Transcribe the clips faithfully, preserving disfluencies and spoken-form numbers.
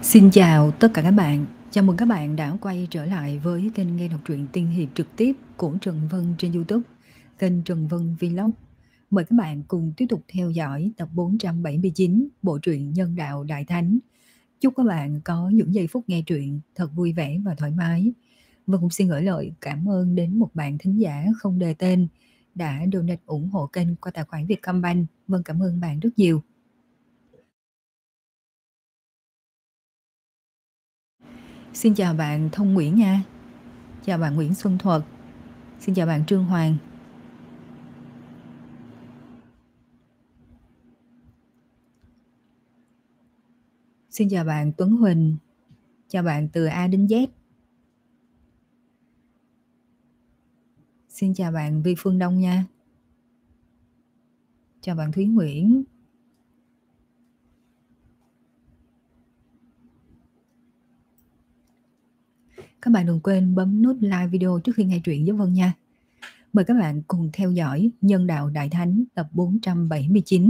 Xin chào tất cả các bạn. Chào mừng các bạn đã quay trở lại với kênh nghe đọc truyện tiên hiệp trực tiếp của Trần Vân trên YouTube, kênh Trần Vân Vlog. Mời các bạn cùng tiếp tục theo dõi tập bốn trăm bảy mươi chín bộ truyện Nhân đạo Đại Thánh. Chúc các bạn có những giây phút nghe truyện thật vui vẻ và thoải mái. Vân cũng xin gửi lời cảm ơn đến một bạn thính giả không đề tên đã donate ủng hộ kênh qua tài khoản Vietcombank. Vân cảm ơn bạn rất nhiều. Xin chào bạn Thông Nguyễn nha. Chào bạn Nguyễn Xuân Thuật. Xin chào bạn Trương Hoàng. Xin chào bạn Tuấn Huỳnh. Chào bạn từ A đến Z. Xin chào bạn Vi Phương Đông nha. Chào bạn Thúy Nguyễn. Các bạn đừng quên bấm nút like video trước khi nghe truyện với Vân nha. Mời các bạn cùng theo dõi Nhân đạo Đại Thánh tập bốn trăm bảy mươi chín.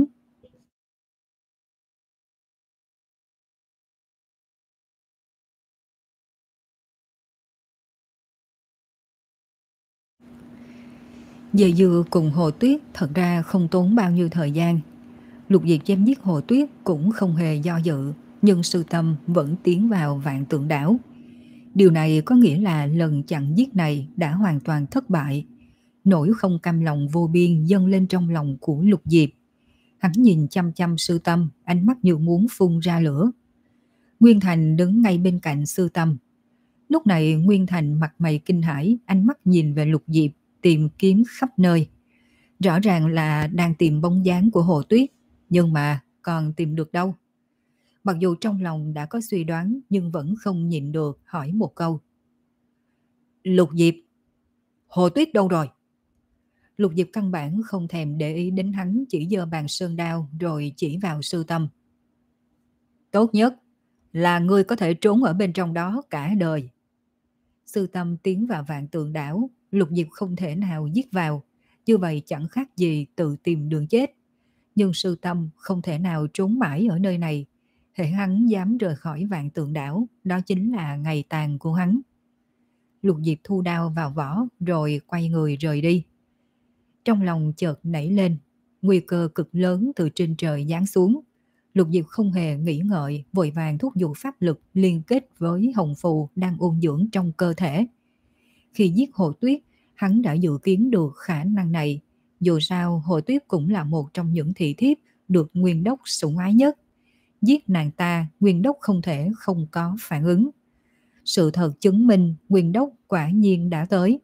Về dừa cùng Hồ Tuyết thật ra không tốn bao nhiêu thời gian. Lục Diệp chém giết Hồ Tuyết cũng không hề do dự, nhưng sư tâm vẫn tiến vào Vạn Tượng Đảo. Điều này có nghĩa là lần chặn giết này đã hoàn toàn thất bại. Nỗi không cam lòng vô biên dâng lên trong lòng của Lục Diệp. Hắn nhìn chăm chăm sư tâm, ánh mắt như muốn phun ra lửa. Nguyên Thành đứng ngay bên cạnh sư tâm. Lúc này Nguyên Thành mặt mày kinh hãi, ánh mắt nhìn về Lục Diệp, tìm kiếm khắp nơi. Rõ ràng là đang tìm bóng dáng của Hồ Tuyết, nhưng mà còn tìm được đâu. Mặc dù trong lòng đã có suy đoán nhưng vẫn không nhịn được hỏi một câu. Lục Diệp, Hồ Tuyết đâu rồi? Lục Diệp căn bản không thèm để ý đến hắn, chỉ giơ bàn sơn đao rồi chỉ vào sư tâm. Tốt nhất là ngươi có thể trốn ở bên trong đó cả đời. Sư tâm tiến vào Vạn Tượng Đảo, Lục Diệp không thể nào giết vào, như vậy chẳng khác gì tự tìm đường chết. Nhưng sư tâm không thể nào trốn mãi ở nơi này. Hệ hắn dám rời khỏi Vạn Tượng Đảo, đó chính là ngày tàn của hắn. Lục Diệp thu đao vào vỏ rồi quay người rời đi. Trong lòng chợt nảy lên, nguy cơ cực lớn từ trên trời giáng xuống. Lục Diệp không hề nghĩ ngợi, vội vàng thúc giục pháp lực liên kết với hồng phù đang ôn dưỡng trong cơ thể. Khi giết Hồ Tuyết, hắn đã dự kiến được khả năng này. Dù sao, Hồ Tuyết cũng là một trong những thị thiếp được Nguyên Đốc sủng ái nhất. Giết nàng ta, Nguyên Đốc không thể không có phản ứng. Sự thật chứng minh Nguyên Đốc quả nhiên đã tới.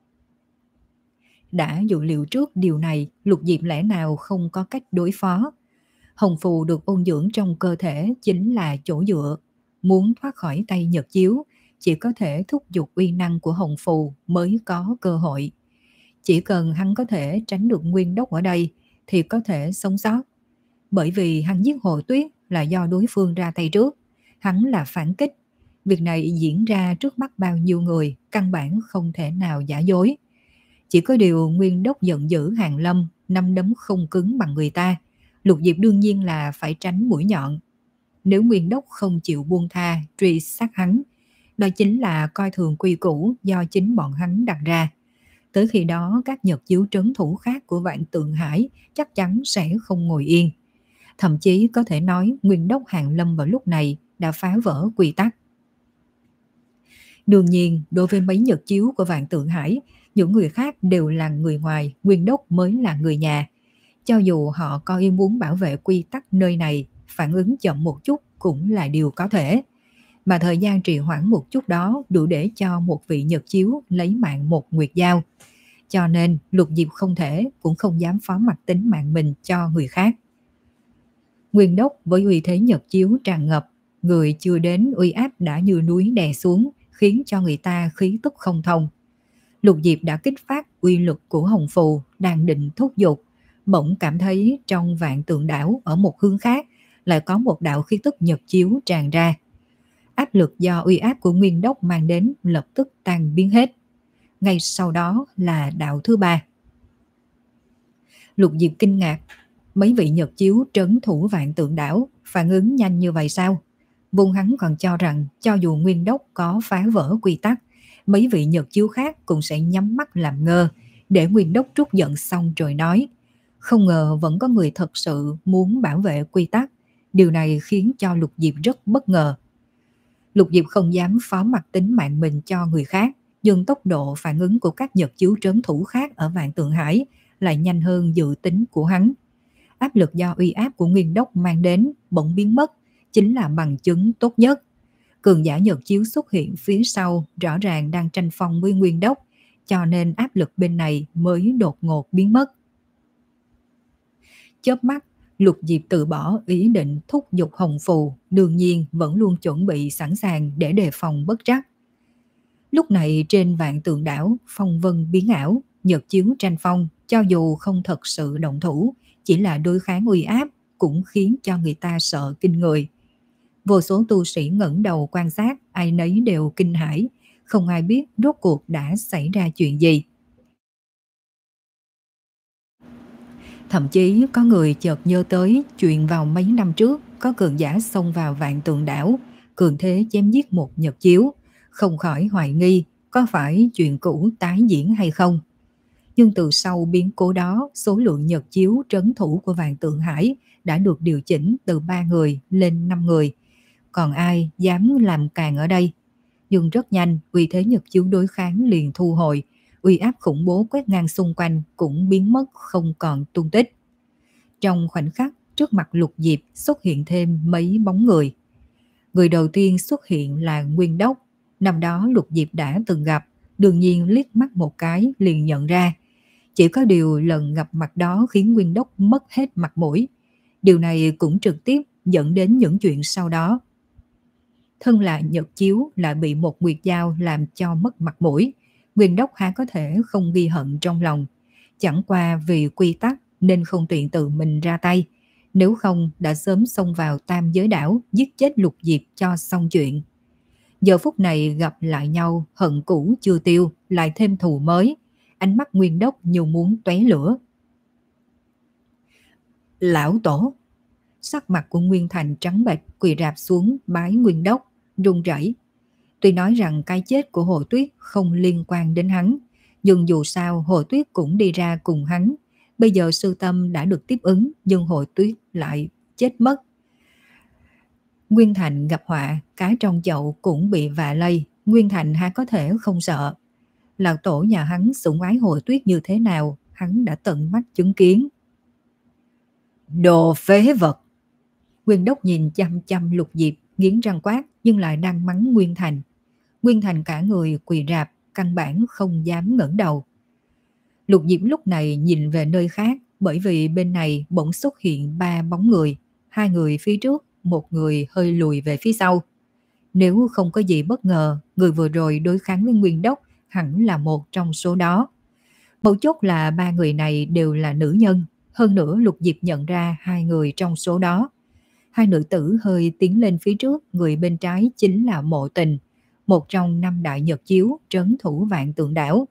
Đã dự liệu trước điều này, Lục Diệp lẽ nào không có cách đối phó. Hồng phù được ôn dưỡng trong cơ thể chính là chỗ dựa. Muốn thoát khỏi tay Nhật Chiếu, chỉ có thể thúc giục uy năng của hồng phù mới có cơ hội. Chỉ cần hắn có thể tránh được Nguyên Đốc ở đây thì có thể sống sót. Bởi vì hắn giết Hồ Tuyết là do đối phương ra tay trước, hắn là phản kích. Việc này diễn ra trước mắt bao nhiêu người, căn bản không thể nào giả dối. Chỉ có điều Nguyên Đốc giận dữ Hàn Lâm, năm đấm không cứng bằng người ta. Lục Diệp đương nhiên là phải tránh mũi nhọn. Nếu Nguyên Đốc không chịu buông tha, truy sát hắn, đó chính là coi thường quy củ do chính bọn hắn đặt ra. Tới khi đó các Nhật Chiếu trấn thủ khác của Vạn Tượng Hải chắc chắn sẽ không ngồi yên. Thậm chí có thể nói Nguyên Đốc Hàn Lâm vào lúc này đã phá vỡ quy tắc. Đương nhiên, đối với mấy Nhật Chiếu của Vạn Tượng Hải, những người khác đều là người ngoài, Nguyên Đốc mới là người nhà. Cho dù họ có ý muốn bảo vệ quy tắc nơi này, phản ứng chậm một chút cũng là điều có thể. Mà thời gian trì hoãn một chút đó đủ để cho một vị Nhật Chiếu lấy mạng một Nguyệt Giao. Cho nên Lục Diệp không thể cũng không dám phó mặc tính mạng mình cho người khác. Nguyên Đốc với uy thế Nhật Chiếu tràn ngập, người chưa đến uy áp đã như núi đè xuống, khiến cho người ta khí tức không thông. Lục Diệp đã kích phát uy lực của hồng phù, đang định thúc giục, bỗng cảm thấy trong Vạn Tượng Đảo ở một hướng khác lại có một đạo khí tức Nhật Chiếu tràn ra. Áp lực do uy áp của Nguyên Đốc mang đến lập tức tan biến hết. Ngay sau đó là đạo thứ ba. Lục Diệp kinh ngạc, mấy vị Nhật Chiếu trấn thủ Vạn Tượng Đảo phản ứng nhanh như vậy sao? Vốn hắn còn cho rằng cho dù Nguyên Đốc có phá vỡ quy tắc, mấy vị nhật chiếu khác cũng sẽ nhắm mắt làm ngơ, để Nguyên Đốc trút giận xong rồi nói. Không ngờ vẫn có người thật sự muốn bảo vệ quy tắc. Điều này khiến cho Lục Diệp rất bất ngờ. Lục Diệp không dám phó mặc tính mạng mình cho người khác, nhưng tốc độ phản ứng của các nhật chiếu trấn thủ khác ở Vạn Tượng Hải lại nhanh hơn dự tính của hắn. Áp lực do uy áp của Nguyên Đốc mang đến bỗng biến mất, chính là bằng chứng tốt nhất. Cường giả nhật chiếu xuất hiện phía sau rõ ràng đang tranh phong với Nguyên Đốc, cho nên áp lực bên này mới đột ngột biến mất. Chớp mắt, Lục Diệp từ bỏ ý định thúc giục hồng phù, đương nhiên vẫn luôn chuẩn bị sẵn sàng để đề phòng bất trắc. Lúc này trên Vạn Tượng đảo, phong vân biến ảo, nhật chiếu tranh phong, cho dù không thật sự động thủ, chỉ là đối kháng uy áp cũng khiến cho người ta sợ kinh người. Vô số tu sĩ ngẩng đầu quan sát, ai nấy đều kinh hãi, không ai biết rốt cuộc đã xảy ra chuyện gì. Thậm chí có người chợt nhớ tới chuyện vào mấy năm trước có cường giả xông vào Vạn Tượng đảo, cường thế chém giết một nhật chiếu, không khỏi hoài nghi có phải chuyện cũ tái diễn hay không. Nhưng từ sau biến cố đó, số lượng nhật chiếu trấn thủ của Vạn Tượng Hải đã được điều chỉnh từ ba người lên năm người. Còn ai dám làm càng ở đây? Nhưng rất nhanh, uy thế nhật chiếu đối kháng liền thu hồi, uy áp khủng bố quét ngang xung quanh cũng biến mất không còn tung tích. Trong khoảnh khắc, trước mặt Lục Diệp xuất hiện thêm mấy bóng người. Người đầu tiên xuất hiện là Nguyên Đốc. Năm đó Lục Diệp đã từng gặp, đương nhiên liếc mắt một cái liền nhận ra. Chỉ có điều lần gặp mặt đó khiến Nguyên Đốc mất hết mặt mũi. Điều này cũng trực tiếp dẫn đến những chuyện sau đó. Thân là nhật chiếu lại bị một nguyệt dao làm cho mất mặt mũi. Nguyên Đốc há có thể không ghi hận trong lòng. Chẳng qua vì quy tắc nên không tiện tự mình ra tay. Nếu không đã sớm xông vào Tam Giới đảo giết chết Lục Diệp cho xong chuyện. Giờ phút này gặp lại nhau, hận cũ chưa tiêu, lại thêm thù mới. Ánh mắt Nguyên Đốc như muốn tóe lửa. Lão tổ! Sắc mặt của Nguyên Thành trắng bệch, quỳ rạp xuống bái Nguyên Đốc, run rẩy. Tuy nói rằng cái chết của Hồ Tuyết không liên quan đến hắn, nhưng dù sao Hồ Tuyết cũng đi ra cùng hắn. Bây giờ sư tâm đã được tiếp ứng, nhưng Hồ Tuyết lại chết mất. Nguyên Thành gặp họa, cá trong chậu cũng bị vạ lây. Nguyên Thành há có thể không sợ. Lão tổ nhà hắn sủng ái Hồ Tuyết như thế nào, hắn đã tận mắt chứng kiến. Đồ phế vật! Nguyên Đốc nhìn chăm chăm Lục Diệp, nghiến răng quát, nhưng lại đang mắng Nguyên Thành. Nguyên Thành cả người quỳ rạp, căn bản không dám ngẩng đầu. Lục Diệp lúc này nhìn về nơi khác, bởi vì bên này bỗng xuất hiện ba bóng người, hai người phía trước, một người hơi lùi về phía sau. Nếu không có gì bất ngờ, người vừa rồi đối kháng với Nguyên Đốc hẳn là một trong số đó. Mấu chốt là ba người này đều là nữ nhân, hơn nữa Lục Diệp nhận ra hai người trong số đó. Hai nữ tử hơi tiến lên phía trước, người bên trái chính là Mộ Tình, một trong năm đại nhật chiếu trấn thủ Vạn Tượng đảo.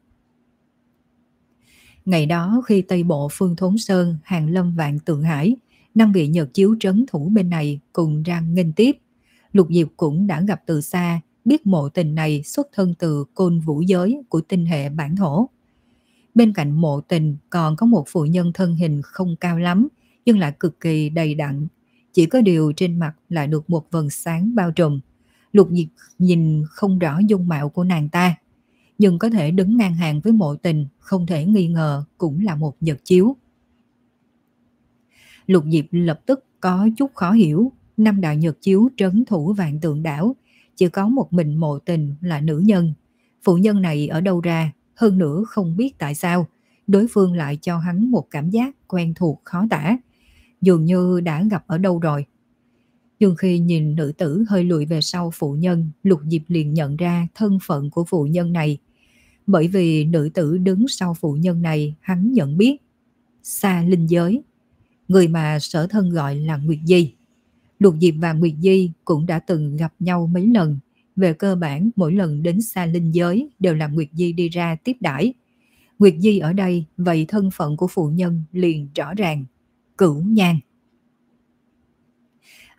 Ngày đó khi Tây Bộ Phương Thốn Sơn, hàng lâm Vạn Tượng Hải, năm vị nhật chiếu trấn thủ bên này cùng ra nghênh tiếp. Lục Diệp cũng đã gặp từ xa, biết Mộ Tình này xuất thân từ côn vũ giới của tinh hệ bản thổ. Bên cạnh Mộ Tình còn có một phụ nhân thân hình không cao lắm, nhưng lại cực kỳ đầy đặn. Chỉ có điều trên mặt lại được một vầng sáng bao trùm. Lục Diệp nhìn không rõ dung mạo của nàng ta, nhưng có thể đứng ngang hàng với Mộ Tình, không thể nghi ngờ cũng là một nhật chiếu. Lục Diệp lập tức có chút khó hiểu, năm đại nhật chiếu trấn thủ Vạn Tượng đảo, chỉ có một mình Mộ Tình là nữ nhân. Phụ nhân này ở đâu ra, hơn nữa không biết tại sao, đối phương lại cho hắn một cảm giác quen thuộc khó tả, dường như đã gặp ở đâu rồi. Nhưng khi nhìn nữ tử hơi lùi về sau phụ nhân, Lục Diệp liền nhận ra thân phận của phụ nhân này. Bởi vì nữ tử đứng sau phụ nhân này hắn nhận biết. Xa linh giới, người mà sở thân gọi là Nguyệt Di. Lục Diệp và Nguyệt Di cũng đã từng gặp nhau mấy lần. Về cơ bản mỗi lần đến xa linh giới đều là Nguyệt Di đi ra tiếp đãi. Nguyệt Di ở đây, vậy thân phận của phụ nhân liền rõ ràng. Cửu Nhan.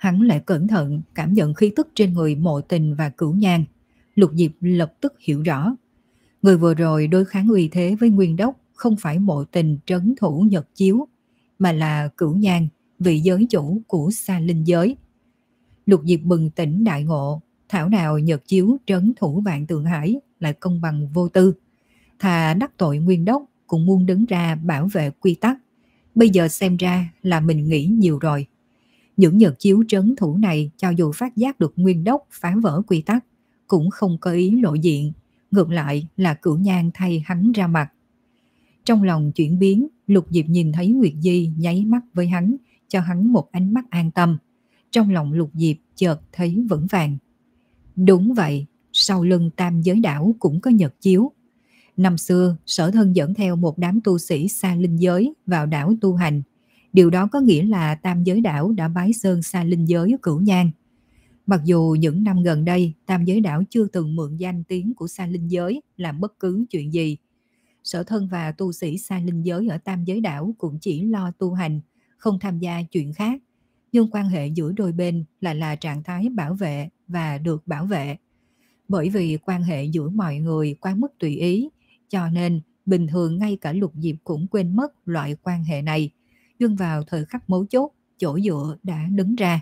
Hắn lại cẩn thận cảm nhận khí tức trên người Mộ Tình và Cửu Nhan. Lục Diệp lập tức hiểu rõ. Người vừa rồi đối kháng uy thế với Nguyên Đốc không phải Mộ Tình trấn thủ Nhật Chiếu, mà là Cửu Nhan, vị giới chủ của Sa Linh giới. Lục Diệp bừng tỉnh đại ngộ, thảo nào Nhật Chiếu trấn thủ Vạn Tượng Hải lại công bằng vô tư. Thà đắc tội Nguyên Đốc cũng muốn đứng ra bảo vệ quy tắc. Bây giờ xem ra là mình nghĩ nhiều rồi. Những Nhật Chiếu trấn thủ này cho dù phát giác được Nguyên Đốc phá vỡ quy tắc cũng không có ý lộ diện, ngược lại là Cửu Nhan thay hắn ra mặt. Trong lòng chuyển biến, Lục Diệp nhìn thấy Nguyệt Di nháy mắt với hắn, cho hắn một ánh mắt an tâm. Trong lòng Lục Diệp chợt thấy vững vàng. Đúng vậy, sau lưng Tam Giới Đảo cũng có Nhật Chiếu. Năm xưa, Sở Thân dẫn theo một đám tu sĩ Sa Linh giới vào đảo tu hành. Điều đó có nghĩa là Tam Giới Đảo đã bái sơn Sa Linh giới Cửu Nhan. Mặc dù những năm gần đây Tam Giới Đảo chưa từng mượn danh tiếng của Sa Linh giới làm bất cứ chuyện gì. Sở Thân và tu sĩ Sa Linh giới ở Tam Giới Đảo cũng chỉ lo tu hành, không tham gia chuyện khác. Nhưng quan hệ giữa đôi bên lại là trạng thái bảo vệ và được bảo vệ. Bởi vì quan hệ giữa mọi người quá mức tùy ý, cho nên bình thường ngay cả Lục Diệp cũng quên mất loại quan hệ này. Nhưng vào thời khắc mấu chốt, chỗ dựa đã đứng ra.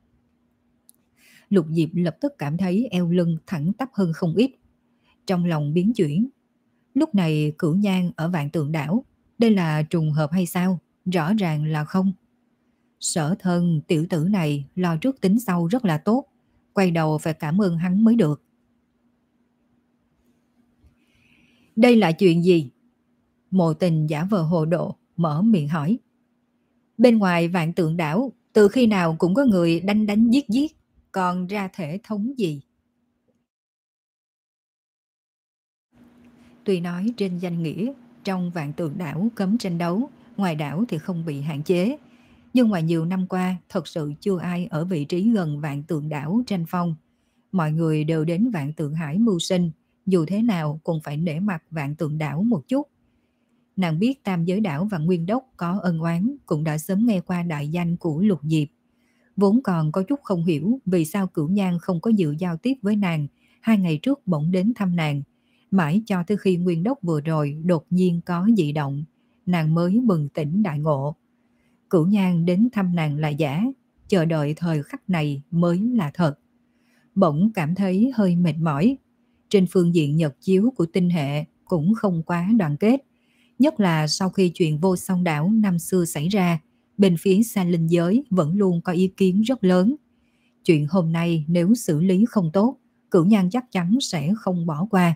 Lục Diệp lập tức cảm thấy eo lưng thẳng tắp hơn không ít. Trong lòng biến chuyển. Lúc này Cửu Nhan ở Vạn Tượng Đảo, đây là trùng hợp hay sao? Rõ ràng là không. Sở Thân tiểu tử này lo trước tính sau rất là tốt. Quay đầu phải cảm ơn hắn mới được. Đây là chuyện gì? Mộ Tình giả vờ hồ độ, mở miệng hỏi. Bên ngoài Vạn Tượng Đảo, từ khi nào cũng có người đánh đánh giết giết, còn ra thể thống gì? Tuy nói trên danh nghĩa, trong Vạn Tượng Đảo cấm tranh đấu, ngoài đảo thì không bị hạn chế. Nhưng ngoài nhiều năm qua, thật sự chưa ai ở vị trí gần Vạn Tượng Đảo tranh phong. Mọi người đều đến Vạn Tượng Hải mưu sinh, dù thế nào cũng phải nể mặt Vạn Tượng Đảo một chút. Nàng biết Tam Giới Đảo và Nguyên Đốc có ân oán, cũng đã sớm nghe qua đại danh của Lục Diệp. Vốn còn có chút không hiểu vì sao Cửu Nhan không có dự giao tiếp với nàng, hai ngày trước bỗng đến thăm nàng. Mãi cho tới khi Nguyên Đốc vừa rồi đột nhiên có dị động, nàng mới bừng tỉnh đại ngộ. Cửu Nhan đến thăm nàng là giả, chờ đợi thời khắc này mới là thật. Bỗng cảm thấy hơi mệt mỏi. Trên phương diện Nhật Chiếu của tinh hệ cũng không quá đoàn kết. Nhất là sau khi chuyện Vô Song Đảo năm xưa xảy ra, bên phía Sa Linh giới vẫn luôn có ý kiến rất lớn. Chuyện hôm nay nếu xử lý không tốt, Cửu Nhan chắc chắn sẽ không bỏ qua.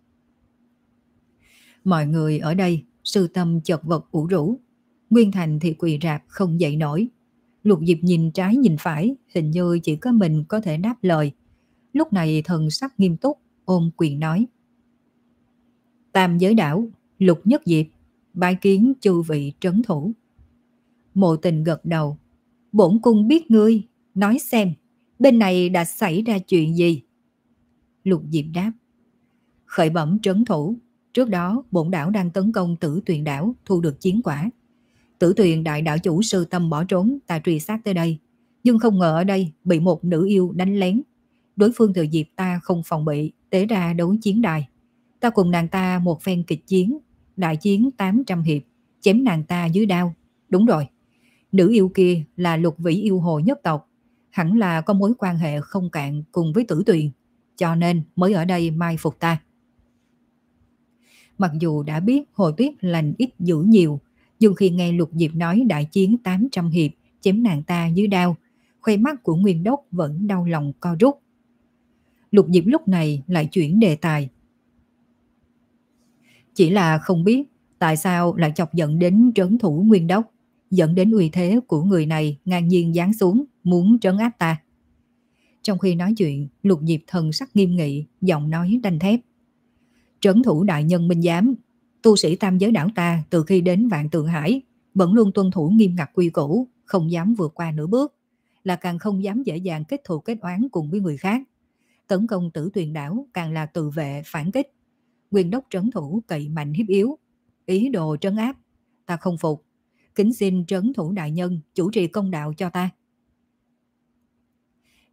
Mọi người ở đây, sư tâm chật vật ủ rũ. Nguyên Thành thì quỳ rạp không dậy nổi. Lục Diệp nhìn trái nhìn phải, hình như chỉ có mình có thể đáp lời. Lúc này thần sắc nghiêm túc, ôm quyền nói. Tam Giới Đảo, Lục Nhất Diệp, bái kiến chư vị trấn thủ. Mộ Tình gật đầu. Bổn cung biết ngươi, nói xem, bên này đã xảy ra chuyện gì? Lục Diệp đáp. Khởi bẩm trấn thủ, trước đó bổn đảo đang tấn công Tử Tuyền đảo, thu được chiến quả. Tử Tuyền đại đảo chủ sư tâm bỏ trốn, ta truy sát tới đây. Nhưng không ngờ ở đây bị một nữ yêu đánh lén. Đối phương thừa dịp ta không phòng bị, tế ra đấu chiến đài. Ta cùng nàng ta một phen kịch chiến, đại chiến tám trăm hiệp, chém nàng ta dưới đao. Đúng rồi, nữ yêu kia là Lục Vĩ yêu hồ nhất tộc, hẳn là có mối quan hệ không cạn cùng với Tử Tuyền, cho nên mới ở đây mai phục ta. Mặc dù đã biết Hồ Tuyết lành ít dữ nhiều, nhưng khi nghe Lục Diệp nói đại chiến tám trăm hiệp, chém nàng ta dưới đao, khoe mắt của Nguyên Đốc vẫn đau lòng co rút. Lục Diệp lúc này lại chuyển đề tài. Chỉ là không biết tại sao lại chọc giận đến trấn thủ Nguyên Đốc, dẫn đến uy thế của người này ngang nhiên giáng xuống, muốn trấn áp ta. Trong khi nói chuyện, Lục Diệp thần sắc nghiêm nghị, giọng nói đanh thép. Trấn thủ đại nhân minh giám, tu sĩ Tam Giới đảo ta từ khi đến Vạn Tượng Hải vẫn luôn tuân thủ nghiêm ngặt quy củ, không dám vượt qua nửa bước, là càng không dám dễ dàng kết thù kết oán cùng với người khác. Tấn công Tử Tuyền đảo càng là tự vệ phản kích. Nguyên Đốc trấn thủ cậy mạnh hiếp yếu, ý đồ trấn áp, ta không phục. Kính xin trấn thủ đại nhân chủ trì công đạo cho ta.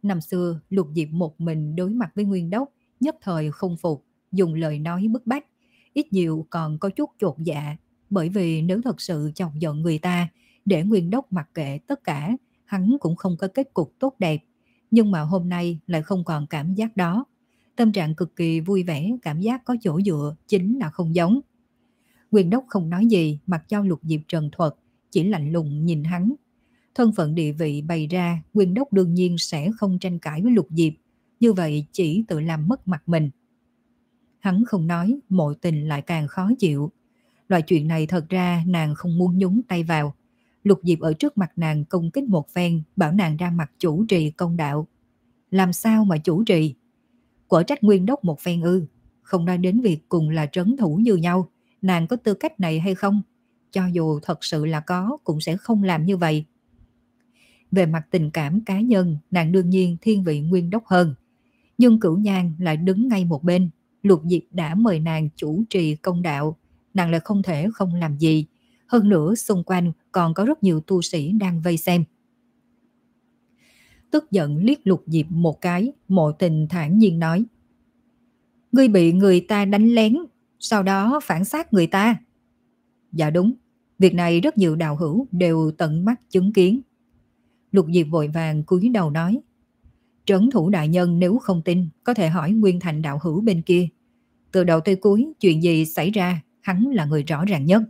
Năm xưa, Lục Diệp một mình đối mặt với Nguyên Đốc, nhất thời không phục, dùng lời nói bức bách, ít nhiều còn có chút chột dạ, bởi vì nếu thật sự chọc giận người ta, để Nguyên Đốc mặc kệ tất cả, hắn cũng không có kết cục tốt đẹp. Nhưng mà hôm nay lại không còn cảm giác đó. Tâm trạng cực kỳ vui vẻ, cảm giác có chỗ dựa, chính là không giống. Nguyên Đốc không nói gì, mặc cho Lục Diệp trần thuật, chỉ lạnh lùng nhìn hắn. Thân phận địa vị bày ra, Nguyên Đốc đương nhiên sẽ không tranh cãi với Lục Diệp, như vậy chỉ tự làm mất mặt mình. Hắn không nói, Mộ Tình lại càng khó chịu. Loại chuyện này thật ra nàng không muốn nhúng tay vào. Lục Diệp ở trước mặt nàng công kích một phen, bảo nàng ra mặt chủ trì công đạo. Làm sao mà chủ trì? Quở trách Nguyên Đốc một phen ư? Không nói đến việc cùng là trấn thủ như nhau, nàng có tư cách này hay không? Cho dù thật sự là có, cũng sẽ không làm như vậy. Về mặt tình cảm cá nhân, nàng đương nhiên thiên vị Nguyên Đốc hơn. Nhưng Cửu Nhan lại đứng ngay một bên. Lục Diệp đã mời nàng chủ trì công đạo, nàng lại không thể không làm gì. Hơn nữa xung quanh còn có rất nhiều tu sĩ đang vây xem. Tức giận liếc Lục Diệp một cái, Mộ Tình thản nhiên nói. Ngươi bị người ta đánh lén, sau đó phản sát người ta. Dạ đúng, việc này rất nhiều đạo hữu đều tận mắt chứng kiến. Lục Diệp vội vàng cúi đầu nói. Trấn thủ đại nhân nếu không tin, có thể hỏi Nguyên Thành đạo hữu bên kia. Từ đầu tới cuối, chuyện gì xảy ra, hắn là người rõ ràng nhất.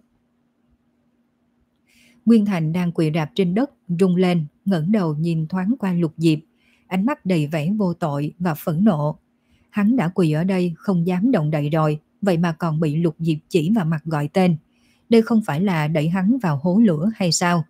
Nguyên Thành đang quỳ rạp trên đất, rung lên, ngẩng đầu nhìn thoáng qua Lục Diệp, ánh mắt đầy vẻ vô tội và phẫn nộ. Hắn đã quỳ ở đây không dám động đậy rồi, vậy mà còn bị Lục Diệp chỉ vào mặt gọi tên. Đây không phải là đẩy hắn vào hố lửa hay sao?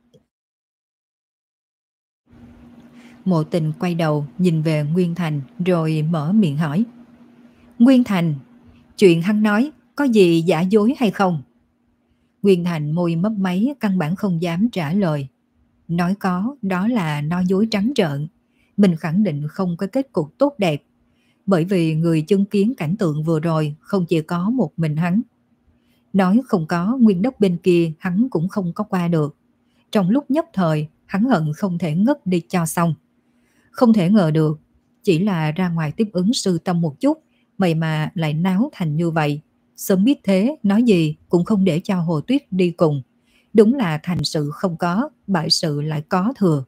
Mộ Tình quay đầu nhìn về Nguyên Thành rồi mở miệng hỏi. Nguyên Thành, chuyện hắn nói có gì giả dối hay không? Nguyên Thành môi mấp máy căn bản không dám trả lời. Nói có, đó là nói dối trắng trợn. Mình khẳng định không có kết cục tốt đẹp. Bởi vì người chứng kiến cảnh tượng vừa rồi không chỉ có một mình hắn. Nói không có, Nguyên Đốc bên kia hắn cũng không có qua được. Trong lúc nhất thời, hắn hận không thể ngất đi cho xong. Không thể ngờ được, chỉ là ra ngoài tiếp ứng sư tâm một chút, vậy mà lại náo thành như vậy. Sớm biết thế, nói gì cũng không để cho Hồ Tuyết đi cùng. Đúng là thành sự không có, bại sự lại có thừa.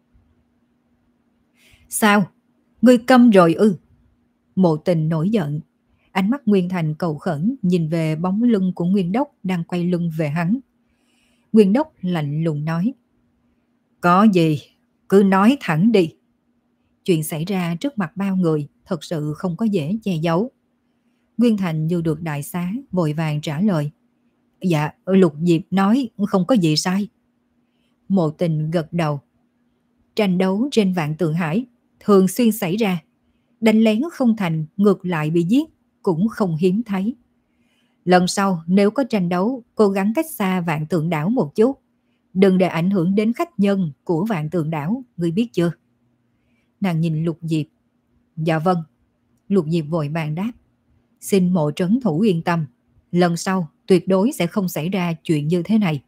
Sao? Ngươi câm rồi ư? Mộ Tình nổi giận. Ánh mắt Nguyên Thành cầu khẩn nhìn về bóng lưng của Nguyên Đốc đang quay lưng về hắn. Nguyên Đốc lạnh lùng nói. Có gì? Cứ nói thẳng đi. Chuyện xảy ra trước mặt bao người thật sự không có dễ che giấu. Nguyên Thành như được đại xá, vội vàng trả lời. Dạ, Lục Diệp nói không có gì sai. Mộ Tình gật đầu. Tranh đấu trên Vạn Tượng Hải thường xuyên xảy ra. Đánh lén không thành, ngược lại bị giết, cũng không hiếm thấy. Lần sau nếu có tranh đấu, cố gắng cách xa Vạn Tượng Đảo một chút. Đừng để ảnh hưởng đến khách nhân của Vạn Tượng Đảo, ngươi biết chưa? Nàng nhìn Lục Diệp. Dạ vâng. Lục Diệp vội vàng đáp. Xin Mộ trấn thủ yên tâm. Lần sau tuyệt đối sẽ không xảy ra chuyện như thế này.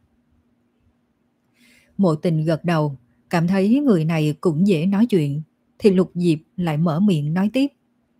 Mộ Tình gật đầu, cảm thấy người này cũng dễ nói chuyện. Thì Lục Diệp lại mở miệng nói tiếp.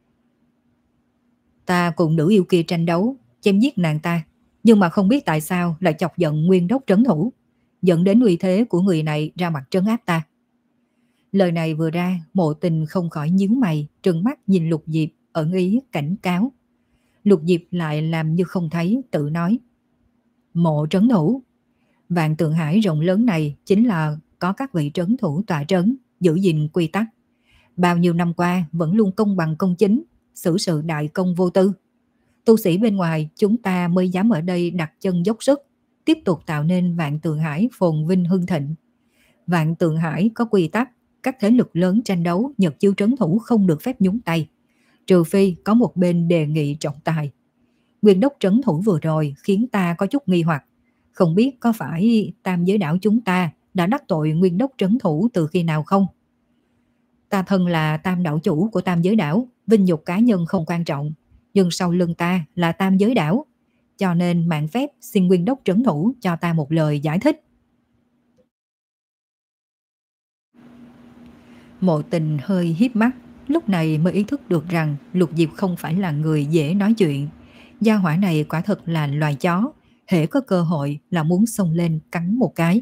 Ta cùng nữ yêu kia tranh đấu, chém giết nàng ta. Nhưng mà không biết tại sao lại chọc giận Nguyên Đốc trấn thủ, dẫn đến uy thế của người này ra mặt trấn áp ta. Lời này vừa ra, Mộ Tình không khỏi nhíu mày, trừng mắt nhìn Lục Diệp, ẩn ý cảnh cáo. Lục Diệp lại làm như không thấy, tự nói. Mộ trấn thủ. Vạn Tượng Hải rộng lớn này chính là có các vị trấn thủ tọa trấn, giữ gìn quy tắc. Bao nhiêu năm qua vẫn luôn công bằng công chính, xử sự đại công vô tư. Tu sĩ bên ngoài chúng ta mới dám ở đây đặt chân dốc sức, tiếp tục tạo nên Vạn Tượng Hải phồn vinh hưng thịnh. Vạn Tượng Hải có quy tắc, các thế lực lớn tranh đấu Nhật Chiêu trấn thủ không được phép nhúng tay, trừ phi có một bên đề nghị trọng tài. Nguyên Đốc trấn thủ vừa rồi khiến ta có chút nghi hoặc, không biết có phải Tam Giới Đảo chúng ta đã đắc tội Nguyên Đốc trấn thủ từ khi nào không? Ta thân là Tam Đảo chủ của Tam Giới Đảo, vinh nhục cá nhân không quan trọng, nhưng sau lưng ta là Tam Giới Đảo, cho nên mạn phép xin Nguyên Đốc trấn thủ cho ta một lời giải thích. Mộ Tình hơi híp mắt, lúc này mới ý thức được rằng Lục Diệp không phải là người dễ nói chuyện. Gia hỏa này quả thật là loài chó, hễ có cơ hội là muốn xông lên cắn một cái.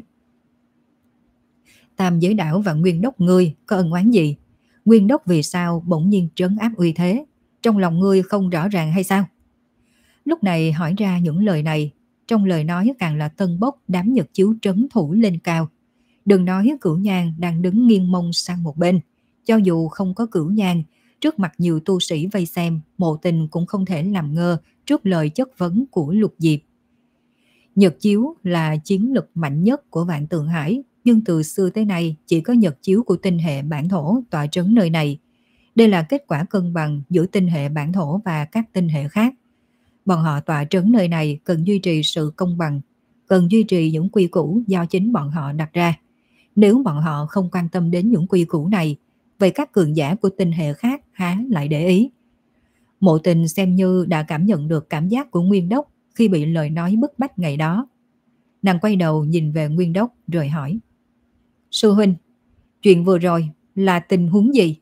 Tam Giới Đảo và Nguyên Đốc ngươi có ân oán gì? Nguyên Đốc vì sao bỗng nhiên trấn áp uy thế? Trong lòng ngươi không rõ ràng hay sao? Lúc này hỏi ra những lời này, trong lời nói càng là tân bốc đám Nhật Chiếu trấn thủ lên cao. Đừng nói Cửu Nhàn đang đứng nghiêng mông sang một bên, cho dù không có Cửu Nhàn, trước mặt nhiều tu sĩ vây xem, Mộ Tình cũng không thể làm ngơ trước lời chất vấn của Lục Diệp. Nhật Chiếu là chiến lực mạnh nhất của Vạn Tượng Hải, nhưng từ xưa tới nay chỉ có Nhật Chiếu của tinh hệ bản thổ tọa trấn nơi này. Đây là kết quả cân bằng giữa tinh hệ bản thổ và các tinh hệ khác. Bọn họ tọa trấn nơi này cần duy trì sự công bằng, cần duy trì những quy củ do chính bọn họ đặt ra. Nếu bọn họ không quan tâm đến những quy củ này, vậy các cường giả của tinh hệ khác há lại để ý. Mộ Tình xem như đã cảm nhận được cảm giác của Nguyên Đốc khi bị lời nói bức bách ngày đó. Nàng quay đầu nhìn về Nguyên Đốc rồi hỏi: Sư huynh, chuyện vừa rồi là tình huống gì?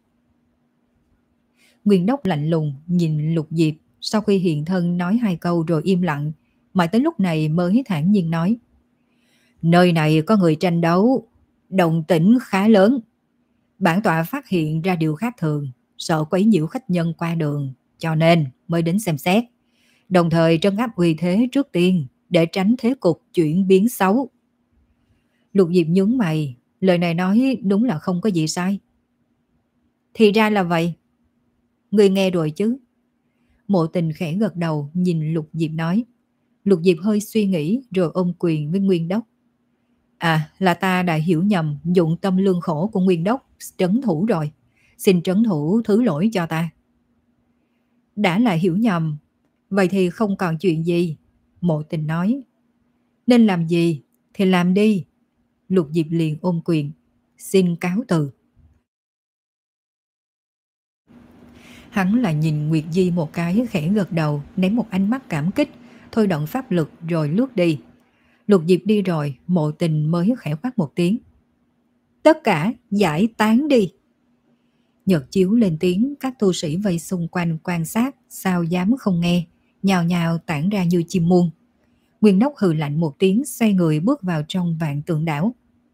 Nguyên Đốc lạnh lùng nhìn Lục Diệp, sau khi hiện thân nói hai câu rồi im lặng, mãi tới lúc này mới thản nhiên nói: Nơi này có người tranh đấu, động tĩnh khá lớn. Bản tọa phát hiện ra điều khác thường, sợ quấy nhiễu khách nhân qua đường, cho nên mới đến xem xét. Đồng thời trấn áp uy thế trước tiên, để tránh thế cục chuyển biến xấu. Lục Diệp nhướng mày, lời này nói đúng là không có gì sai. Thì ra là vậy. Người nghe rồi chứ? Mộ Tình khẽ gật đầu nhìn Lục Diệp nói. Lục Diệp hơi suy nghĩ rồi ôm quyền với Nguyên Đốc. À, là ta đã hiểu nhầm dụng tâm lương khổ của Nguyên Đốc trấn thủ rồi. Xin trấn thủ thứ lỗi cho ta. Đã là hiểu nhầm, vậy thì không còn chuyện gì. Mộ Tình nói. Nên làm gì thì làm đi. Lục Diệp liền ôm quyền. Xin cáo từ. Hắn lại nhìn Nguyệt Di một cái, khẽ gật đầu, ném một ánh mắt cảm kích, thôi động pháp lực rồi lướt đi. Lục Diệp đi rồi, Mộ Tình mới khẽ quát một tiếng. Tất cả giải tán đi. Nhật Chiếu lên tiếng, các tu sĩ vây xung quanh quan sát, sao dám không nghe, nhào nhào tản ra như chim muông. Nguyên Đốc hừ lạnh một tiếng, xoay người bước vào trong Vạn Tượng Đảo.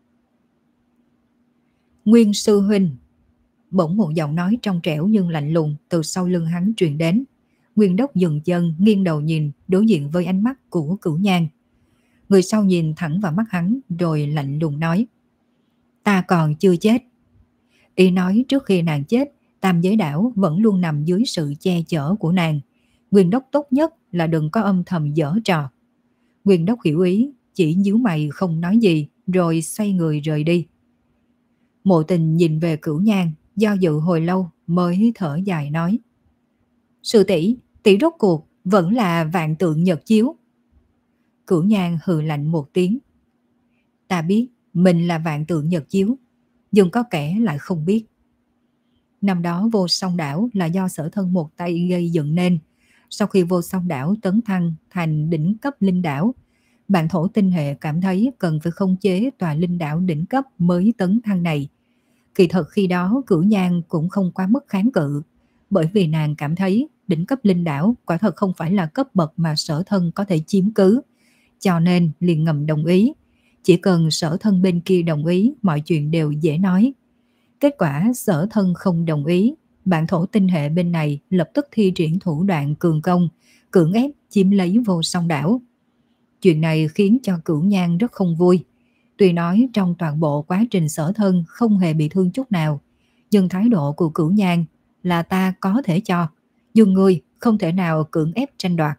Nguyên sư huynh. Bỗng một giọng nói trong trẻo nhưng lạnh lùng từ sau lưng hắn truyền đến. Nguyên Đốc dừng chân, nghiêng đầu nhìn, đối diện với ánh mắt của Cửu Nhàn. Người sau nhìn thẳng vào mắt hắn rồi lạnh lùng nói. Ta còn chưa chết. Y nói trước khi nàng chết, Tam Giới Đảo vẫn luôn nằm dưới sự che chở của nàng. Nguyên Đốc tốt nhất là đừng có âm thầm giở trò. Nguyên Đốc hiểu ý, chỉ nhíu mày không nói gì, rồi xoay người rời đi. Mộ Tình nhìn về Cửu Nhàn, do dự hồi lâu mới thở dài nói. Sư tỷ, tỷ rốt cuộc vẫn là Vạn Tượng Nhật Chiếu. Cửu Nhàn hừ lạnh một tiếng. Ta biết mình là Vạn Tượng Nhật Chiếu, nhưng có kẻ lại không biết. Năm đó Vô Song Đảo là do Sở Thân một tay gây dựng nên. Sau khi Vô Song Đảo tấn thăng thành đỉnh cấp linh đảo, Bản thổ tinh hệ cảm thấy cần phải khống chế tòa linh đảo đỉnh cấp mới tấn thăng này. Kỳ thật khi đó Cửu Nhàn cũng không quá mức kháng cự, bởi vì nàng cảm thấy đỉnh cấp linh đảo quả thật không phải là cấp bậc mà Sở Thân có thể chiếm cứ, cho nên liền ngầm đồng ý. Chỉ cần Sở Thân bên kia đồng ý, mọi chuyện đều dễ nói. Kết quả Sở Thân không đồng ý, Bản thổ tinh hệ bên này lập tức thi triển thủ đoạn cường công, cưỡng ép chiếm lấy Vô Song Đảo. Chuyện này khiến cho Cửu Nhàn rất không vui. Tuy nói trong toàn bộ quá trình Sở Thân không hề bị thương chút nào, nhưng thái độ của Cửu Nhàn là ta có thể cho, nhưng ngươi không thể nào cưỡng ép tranh đoạt.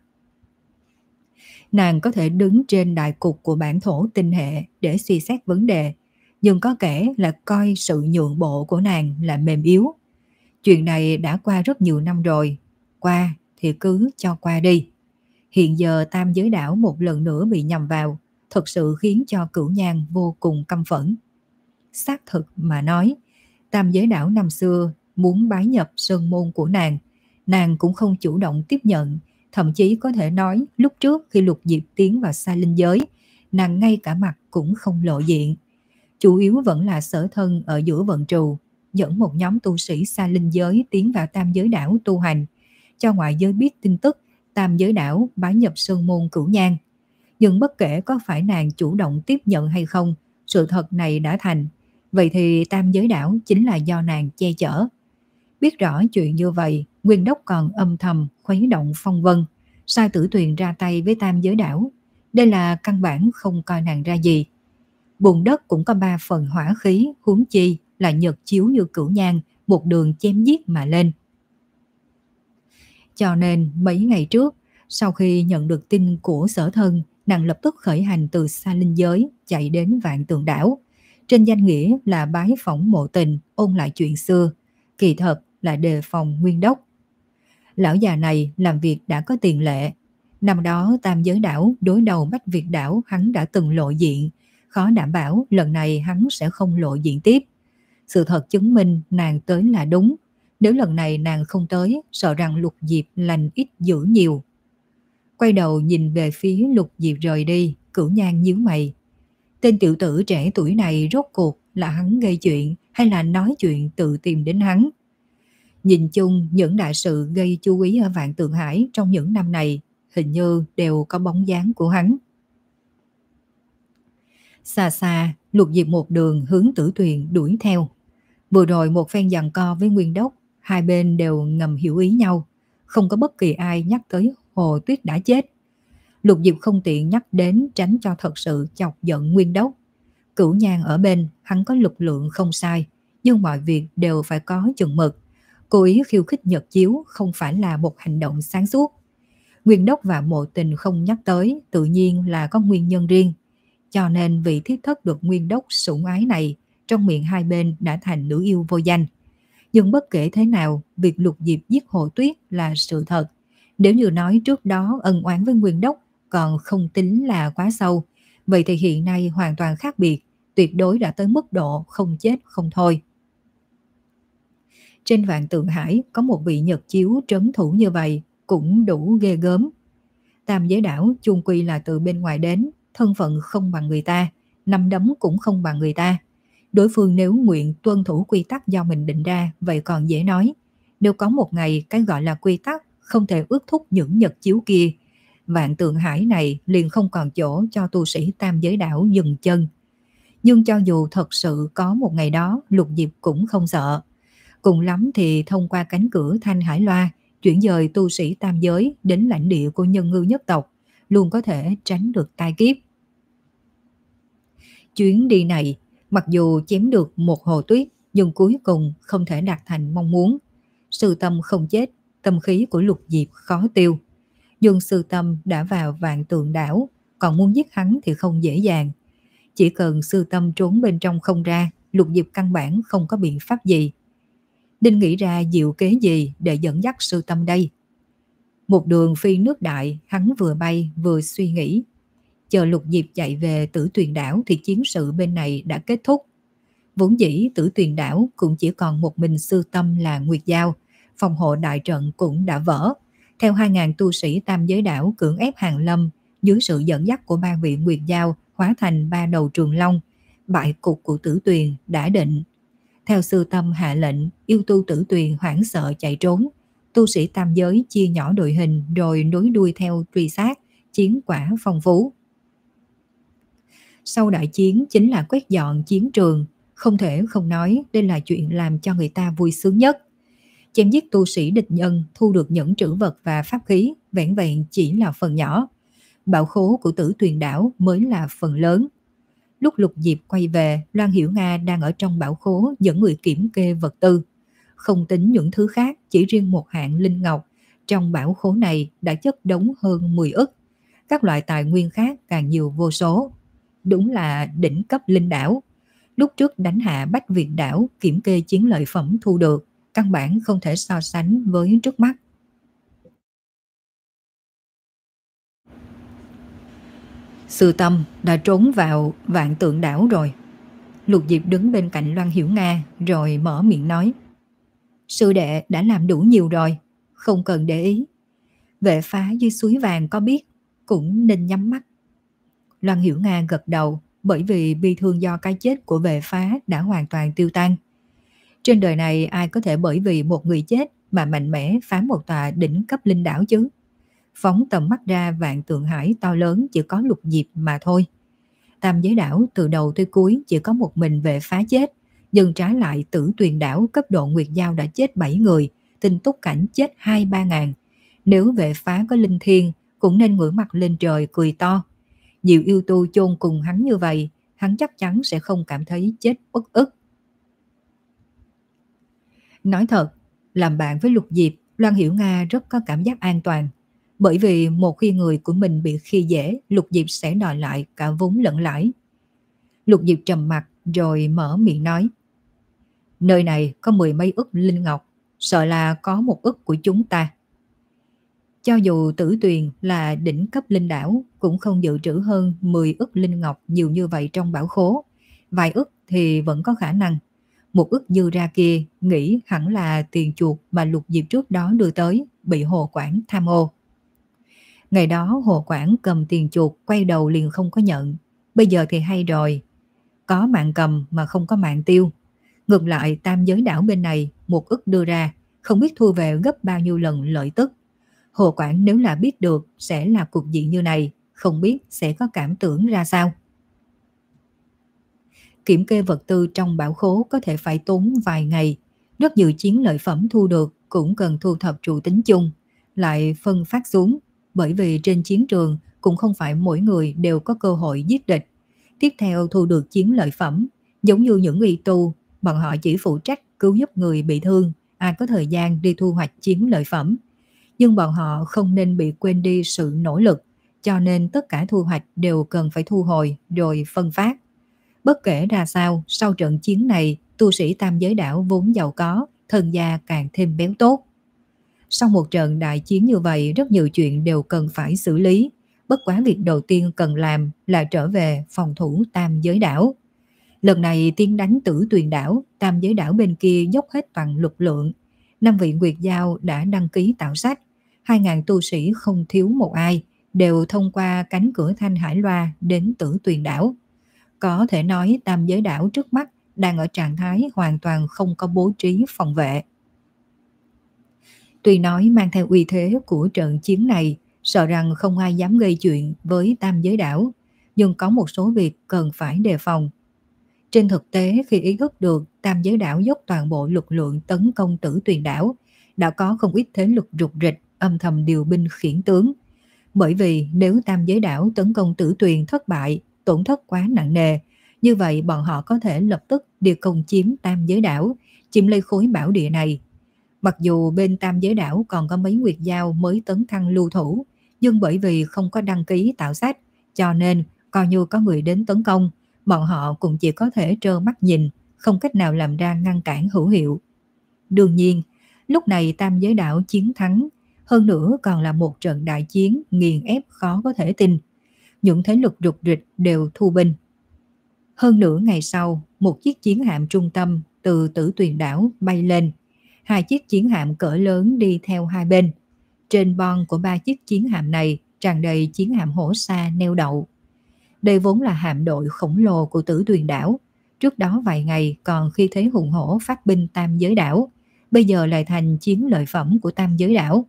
Nàng có thể đứng trên đại cục của bản thổ tinh hệ để suy xét vấn đề, nhưng có kẻ là coi sự nhượng bộ của nàng là mềm yếu. Chuyện này đã qua rất nhiều năm rồi, qua thì cứ cho qua đi. Hiện giờ Tam Giới Đảo một lần nữa bị nhầm vào, thật sự khiến cho Cửu Nhàn vô cùng căm phẫn. Xác thực mà nói, Tam Giới Đảo năm xưa muốn bái nhập sơn môn của nàng, nàng cũng không chủ động tiếp nhận. Thậm chí có thể nói lúc trước khi Lục Diệp tiến vào Sa Linh Giới, nàng ngay cả mặt cũng không lộ diện. Chủ yếu vẫn là Sở Thân ở giữa vận trù, dẫn một nhóm tu sĩ xa linh giới tiến vào tam giới đảo tu hành, cho ngoại giới biết tin tức tam giới đảo bái nhập sơn môn Cửu Nhang. Nhưng bất kể có phải nàng chủ động tiếp nhận hay không, sự thật này đã thành. Vậy thì tam giới đảo chính là do nàng che chở. Biết rõ chuyện như vậy, Nguyên Đốc còn âm thầm khuấy động phong vân, sai Tử Tuyền ra tay với tam giới đảo. Đây là căn bản không coi nàng ra gì. Bùn đất cũng có ba phần hỏa khí, huống chi là nhật chiếu như Cửu Nhang, một đường chém giết mà lên. Cho nên mấy ngày trước, sau khi nhận được tin của Sở Thân, nàng lập tức khởi hành từ xa linh giới chạy đến Vạn Tượng đảo. Trên danh nghĩa là bái phỏng mộ tình, ôn lại chuyện xưa, kỳ thật là đề phòng Nguyên Đốc. Lão già này làm việc đã có tiền lệ. Năm đó tam giới đảo đối đầu Bách Việt đảo hắn đã từng lộ diện, khó đảm bảo lần này hắn sẽ không lộ diện tiếp. Sự thật chứng minh nàng tới là đúng. Nếu lần này nàng không tới, sợ rằng Lục Diệp lành ít dữ nhiều. Quay đầu nhìn về phía Lục Diệp rời đi, Cửu Nhang nhíu mày. Tên tiểu tử trẻ tuổi này rốt cuộc là hắn gây chuyện hay là nói chuyện tự tìm đến hắn? Nhìn chung những đại sự gây chú ý ở Vạn Tượng Hải trong những năm này hình như đều có bóng dáng của hắn. Xa xa, Lục Diệp một đường hướng Tử Tuyền đuổi theo. Vừa rồi một phen giằng co với Nguyên Đốc, hai bên đều ngầm hiểu ý nhau, không có bất kỳ ai nhắc tới Hồ Tuyết đã chết. Lục Diệp không tiện nhắc đến tránh cho thật sự chọc giận Nguyên Đốc. Cửu Nhang ở bên, hắn có lực lượng không sai, nhưng mọi việc đều phải có chừng mực. Cố ý khiêu khích nhật chiếu không phải là một hành động sáng suốt. Nguyên Đốc và mộ tình không nhắc tới, tự nhiên là có nguyên nhân riêng. Cho nên vị thiết thất được Nguyên Đốc sủng ái này, trong miệng hai bên đã thành nữ yêu vô danh. Nhưng bất kể thế nào, việc Lục Diệp giết Hồ Tuyết là sự thật. Nếu như nói trước đó ân oán với Nguyên Đốc còn không tính là quá sâu, vậy thì hiện nay hoàn toàn khác biệt, tuyệt đối đã tới mức độ không chết không thôi. Trên Vạn Tượng Hải có một vị nhật chiếu trấn thủ như vậy cũng đủ ghê gớm. Tam giới đảo chung quy là từ bên ngoài đến, thân phận không bằng người ta, năm đấm cũng không bằng người ta. Đối phương nếu nguyện tuân thủ quy tắc do mình định ra, vậy còn dễ nói. Nếu có một ngày cái gọi là quy tắc không thể ước thúc những nhật chiếu kia, Vạn Tượng Hải này liền không còn chỗ cho tu sĩ tam giới đảo dừng chân. Nhưng cho dù thật sự có một ngày đó, Lục Diệp cũng không sợ. Cùng lắm thì thông qua cánh cửa Thanh Hải Loa, chuyển dời tu sĩ tam giới đến lãnh địa của nhân ngư nhất tộc, luôn có thể tránh được tai kiếp. Chuyến đi này, mặc dù chém được một Hồ Tuyết, nhưng cuối cùng không thể đạt thành mong muốn. Sư Tâm không chết, tâm khí của Lục Diệp khó tiêu. Nhưng Sư Tâm đã vào Vạn Tượng đảo, còn muốn giết hắn thì không dễ dàng. Chỉ cần Sư Tâm trốn bên trong không ra, Lục Diệp căn bản không có biện pháp gì. Đinh nghĩ ra diệu kế gì để dẫn dắt Sư Tâm đây? Một đường phi nước đại, hắn vừa bay vừa suy nghĩ. Chờ Lục Diệp chạy về Tử Tuyền đảo thì chiến sự bên này đã kết thúc. Vốn dĩ Tử Tuyền đảo cũng chỉ còn một mình Sư Tâm là Nguyệt Giao, phòng hộ đại trận cũng đã vỡ. Theo hai nghìn tu sĩ tam giới đảo cưỡng ép hàng lâm, dưới sự dẫn dắt của ba vị Nguyệt Giao hóa thành ba đầu trường long, bại cục của Tử Tuyền đã định. Theo Sư Tâm hạ lệnh, yêu tu Tử Tuyền hoảng sợ chạy trốn. Tu sĩ tam giới chia nhỏ đội hình rồi nối đuôi theo truy sát, chiến quả phong phú. Sau đại chiến chính là quét dọn chiến trường, không thể không nói đây là chuyện làm cho người ta vui sướng nhất. Chém giết tu sĩ địch nhân, thu được những trữ vật và pháp khí, vẻn vẹn chỉ là phần nhỏ. Bảo khố của Tử Tuyền đảo mới là phần lớn. Lúc Lục Diệp quay về, Loan Hiểu Nga đang ở trong bảo khố dẫn người kiểm kê vật tư. Không tính những thứ khác, chỉ riêng một hạng linh ngọc, trong bảo khố này đã chất đống hơn mười ức. Các loại tài nguyên khác càng nhiều vô số. Đúng là đỉnh cấp linh đảo. Lúc trước đánh hạ Bách Việt đảo, kiểm kê chiến lợi phẩm thu được, căn bản không thể so sánh với trước mắt. Sư Tâm đã trốn vào Vạn Tượng đảo rồi. Lục Diệp đứng bên cạnh Loan Hiểu Nga rồi mở miệng nói. Sư đệ đã làm đủ nhiều rồi, không cần để ý. Vệ phá dưới suối vàng có biết, cũng nên nhắm mắt. Loan Hiểu Nga gật đầu, bởi vì bi thương do cái chết của vệ phá đã hoàn toàn tiêu tan. Trên đời này ai có thể bởi vì một người chết mà mạnh mẽ phá một tòa đỉnh cấp linh đảo chứ? Phóng tầm mắt ra vạn tượng hải to lớn chỉ có Lục Diệp mà thôi. Tam giới đảo từ đầu tới cuối chỉ có một mình vệ phá chết, nhưng trái lại Tử Tuyền đảo cấp độ Nguyệt Giao đã chết bảy người, Tinh Túc cảnh chết hai ba ngàn. Nếu vệ phá có linh thiên cũng nên ngửa mặt lên trời cười to. Nhiều yêu tu chôn cùng hắn như vậy, hắn chắc chắn sẽ không cảm thấy chết uất ức. Nói thật, làm bạn với Lục Diệp, Loan Hiểu Nga rất có cảm giác an toàn. Bởi vì một khi người của mình bị khi dễ, Lục Diệp sẽ đòi lại cả vốn lẫn lãi. Lục Diệp trầm mặt rồi mở miệng nói. Nơi này có mười mấy ức linh ngọc, sợ là có một ức của chúng ta. Cho dù Tử Tuyền là đỉnh cấp linh đảo, cũng không dự trữ hơn mười ức linh ngọc nhiều như vậy trong bảo khố. Vài ức thì vẫn có khả năng. Một ức dư ra kia nghĩ hẳn là tiền chuộc mà Lục Diệp trước đó đưa tới, bị Hồ Quảng tham ô. Ngày đó Hồ Quảng cầm tiền chuộc quay đầu liền không có nhận. Bây giờ thì hay rồi, có mạng cầm mà không có mạng tiêu. Ngược lại tam giới đảo bên này một ức đưa ra, không biết thu về gấp bao nhiêu lần lợi tức. Hồ Quảng nếu là biết được sẽ là cục diện như này, không biết sẽ có cảm tưởng ra sao. Kiểm kê vật tư trong bảo khố có thể phải tốn vài ngày, rất nhiều chiến lợi phẩm thu được cũng cần thu thập trụ tính chung, lại phân phát xuống, bởi vì trên chiến trường cũng không phải mỗi người đều có cơ hội giết địch. Tiếp theo thu được chiến lợi phẩm, giống như những y tu, bọn họ chỉ phụ trách cứu giúp người bị thương, ai có thời gian đi thu hoạch chiến lợi phẩm. Nhưng bọn họ không nên bị quên đi sự nỗ lực, cho nên tất cả thu hoạch đều cần phải thu hồi rồi phân phát. Bất kể ra sao, sau trận chiến này, tu sĩ tam giới đảo vốn giàu có, thân gia càng thêm béo tốt. Sau một trận đại chiến như vậy, rất nhiều chuyện đều cần phải xử lý. Bất quá việc đầu tiên cần làm là trở về phòng thủ tam giới đảo. Lần này tiến đánh Tử Tuyền đảo, tam giới đảo bên kia dốc hết toàn lực lượng. Năm vị Nguyệt Giao đã đăng ký tạo sách. Hai ngàn tu sĩ không thiếu một ai, đều thông qua cánh cửa Thanh Hải Loa đến Tử Tuyền đảo. Có thể nói tam giới đảo trước mắt đang ở trạng thái hoàn toàn không có bố trí phòng vệ. Tuy nói mang theo uy thế của trận chiến này, sợ rằng không ai dám gây chuyện với tam giới đảo, nhưng có một số việc cần phải đề phòng. Trên thực tế, khi ý thức được tam giới đảo dốc toàn bộ lực lượng tấn công Tử Tuyền đảo, đã có không ít thế lực rục rịch âm thầm điều binh khiển tướng. Bởi vì nếu tam giới đảo tấn công Tử Tuyền thất bại, tổn thất quá nặng nề, như vậy bọn họ có thể lập tức đi công chiếm tam giới đảo, chiếm lấy khối bảo địa này. Mặc dù bên tam giới đảo còn có mấy Nguyệt Giao mới tấn thăng lưu thủ, nhưng bởi vì không có đăng ký tạo sách, cho nên coi như có người đến tấn công, bọn họ cũng chỉ có thể trơ mắt nhìn, không cách nào làm ra ngăn cản hữu hiệu. Đương nhiên, lúc này tam giới đảo chiến thắng, hơn nữa còn là một trận đại chiến nghiền ép khó có thể tin. Những thế lực rục rịch đều thu binh. Hơn nửa ngày sau, một chiếc chiến hạm trung tâm từ Tử Tuyền đảo bay lên. Hai chiếc chiến hạm cỡ lớn đi theo hai bên. Trên bon của ba chiếc chiến hạm này tràn đầy chiến hạm hổ sa neo đậu. Đây vốn là hạm đội khổng lồ của Tử Tuyền đảo. Trước đó vài ngày còn khi thế hùng hổ phát binh tam giới đảo, bây giờ lại thành chiến lợi phẩm của tam giới đảo.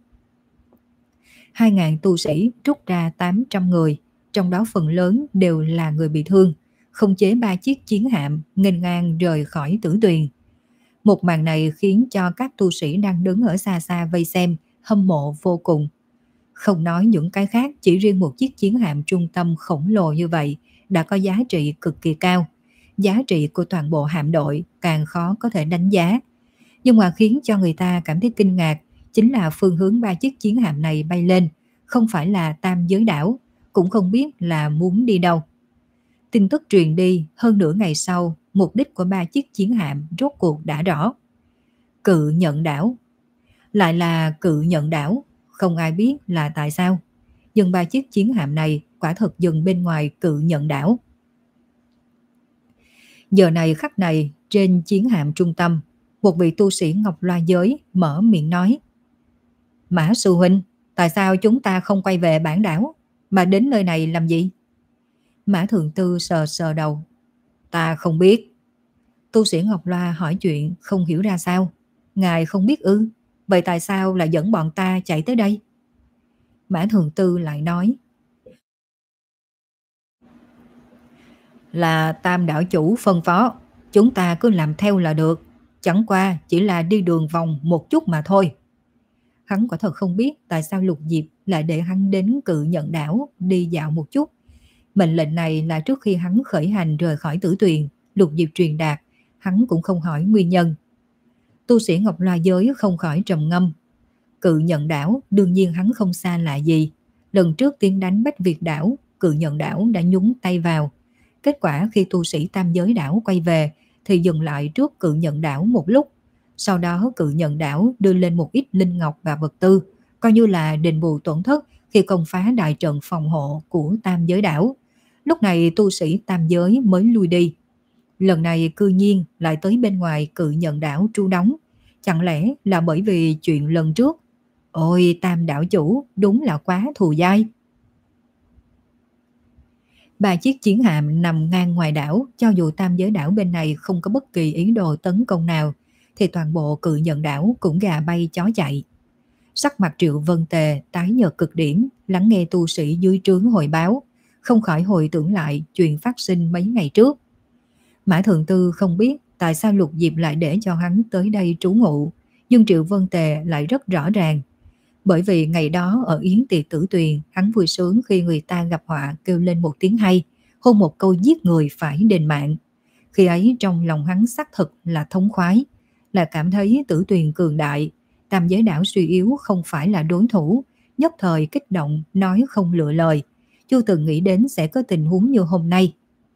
Hai ngàn tu sĩ rút ra tám trăm người, trong đó phần lớn đều là người bị thương, khống chế ba chiếc chiến hạm nghênh ngang rời khỏi Tử Tuyền. Một màn này khiến cho các tu sĩ đang đứng ở xa xa vây xem hâm mộ vô cùng. Không nói những cái khác, chỉ riêng một chiếc chiến hạm trung tâm khổng lồ như vậy đã có giá trị cực kỳ cao. Giá trị của toàn bộ hạm đội càng khó có thể đánh giá. Nhưng mà khiến cho người ta cảm thấy kinh ngạc chính là phương hướng ba chiếc chiến hạm này bay lên không phải là tam giới đảo, cũng không biết là muốn đi đâu. Tin tức truyền đi, hơn nửa ngày sau, mục đích của ba chiếc chiến hạm rốt cuộc đã rõ. Cự Nhận đảo. Lại là Cự Nhận đảo, không ai biết là tại sao. Nhưng ba chiếc chiến hạm này quả thật dừng bên ngoài Cự Nhận đảo. Giờ này khắc này, trên chiến hạm trung tâm, một vị tu sĩ Ngọc Loa Giới mở miệng nói. Mã sư huynh, tại sao chúng ta không quay về bản đảo, mà đến nơi này làm gì? Mã Thượng Tư sờ sờ đầu. Ta không biết. Tu sĩ Ngọc Loa hỏi chuyện không hiểu ra sao. Ngài không biết ư? Vậy tại sao lại dẫn bọn ta chạy tới đây? Mã Thường Tư lại nói, là Tam đảo chủ phân phó, chúng ta cứ làm theo là được, chẳng qua chỉ là đi đường vòng một chút mà thôi. Hắn quả thật không biết tại sao Lục Diệp lại để hắn đến Cự Nhận đảo đi dạo một chút. Mệnh lệnh này là trước khi hắn khởi hành rời khỏi Tử Tuyền, Lục Diệp truyền đạt, hắn cũng không hỏi nguyên nhân. Tu sĩ Ngọc Loa giới không khỏi trầm ngâm. Cự Nhận đảo đương nhiên hắn không xa lạ gì. Lần trước tiến đánh Bách Việt đảo, Cự Nhận đảo đã nhúng tay vào. Kết quả khi tu sĩ Tam Giới đảo quay về thì dừng lại trước Cự Nhận đảo một lúc. Sau đó Cự Nhận đảo đưa lên một ít linh ngọc và vật tư, coi như là đền bù tổn thất khi công phá đại trận phòng hộ của Tam Giới đảo. Lúc này tu sĩ Tam Giới mới lui đi. Lần này cư nhiên lại tới bên ngoài Cự Nhận đảo trú đóng. Chẳng lẽ là bởi vì chuyện lần trước? Ôi Tam đảo chủ đúng là quá thù dai. Ba chiếc chiến hạm nằm ngang ngoài đảo, cho dù Tam Giới đảo bên này không có bất kỳ ý đồ tấn công nào, thì toàn bộ Cự Nhận đảo cũng gà bay chó chạy. Sắc mặt Triệu Vân Tề tái nhợt cực điểm, lắng nghe tu sĩ dưới trướng hồi báo, không khỏi hồi tưởng lại chuyện phát sinh mấy ngày trước. Mã Thượng Tư không biết tại sao Lục Diệp lại để cho hắn tới đây trú ngụ, nhưng Triệu Vân Tề lại rất rõ ràng. Bởi vì ngày đó ở yến tiệc Tử Tuyền, hắn vui sướng khi người ta gặp họa kêu lên một tiếng hay, hôn một câu giết người phải đền mạng. Khi ấy trong lòng hắn xác thực là thống khoái, là cảm thấy Tử Tuyền cường đại, Tam Giới đảo suy yếu không phải là đối thủ, nhất thời kích động nói không lựa lời, chưa từng nghĩ đến sẽ có tình huống như hôm nay.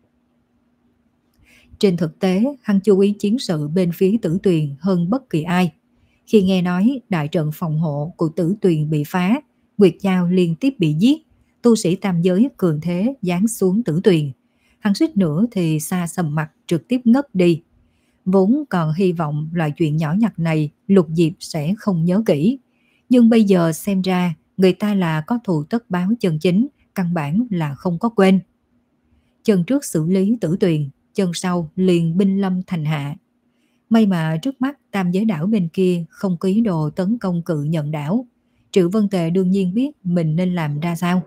Trên thực tế, hắn chú ý chiến sự bên phía Tử Tuyền hơn bất kỳ ai. Khi nghe nói đại trận phòng hộ của Tử Tuyền bị phá, Nguyệt Giao liên tiếp bị giết, tu sĩ Tam Giới cường thế giáng xuống Tử Tuyền, hắn suýt nữa thì xa sầm mặt trực tiếp ngất đi. Vốn còn hy vọng loại chuyện nhỏ nhặt này Lục Diệp sẽ không nhớ kỹ, nhưng bây giờ xem ra người ta là có thù tất báo chân chính, căn bản là không có quên. Chân trước xử lý Tử Tuyền, chân sau liền binh lâm thành hạ. May mà trước mắt Tam Giới đảo bên kia không có ý đồ tấn công Cự Nhận đảo. Triệu Vân Tề đương nhiên biết mình nên làm ra sao.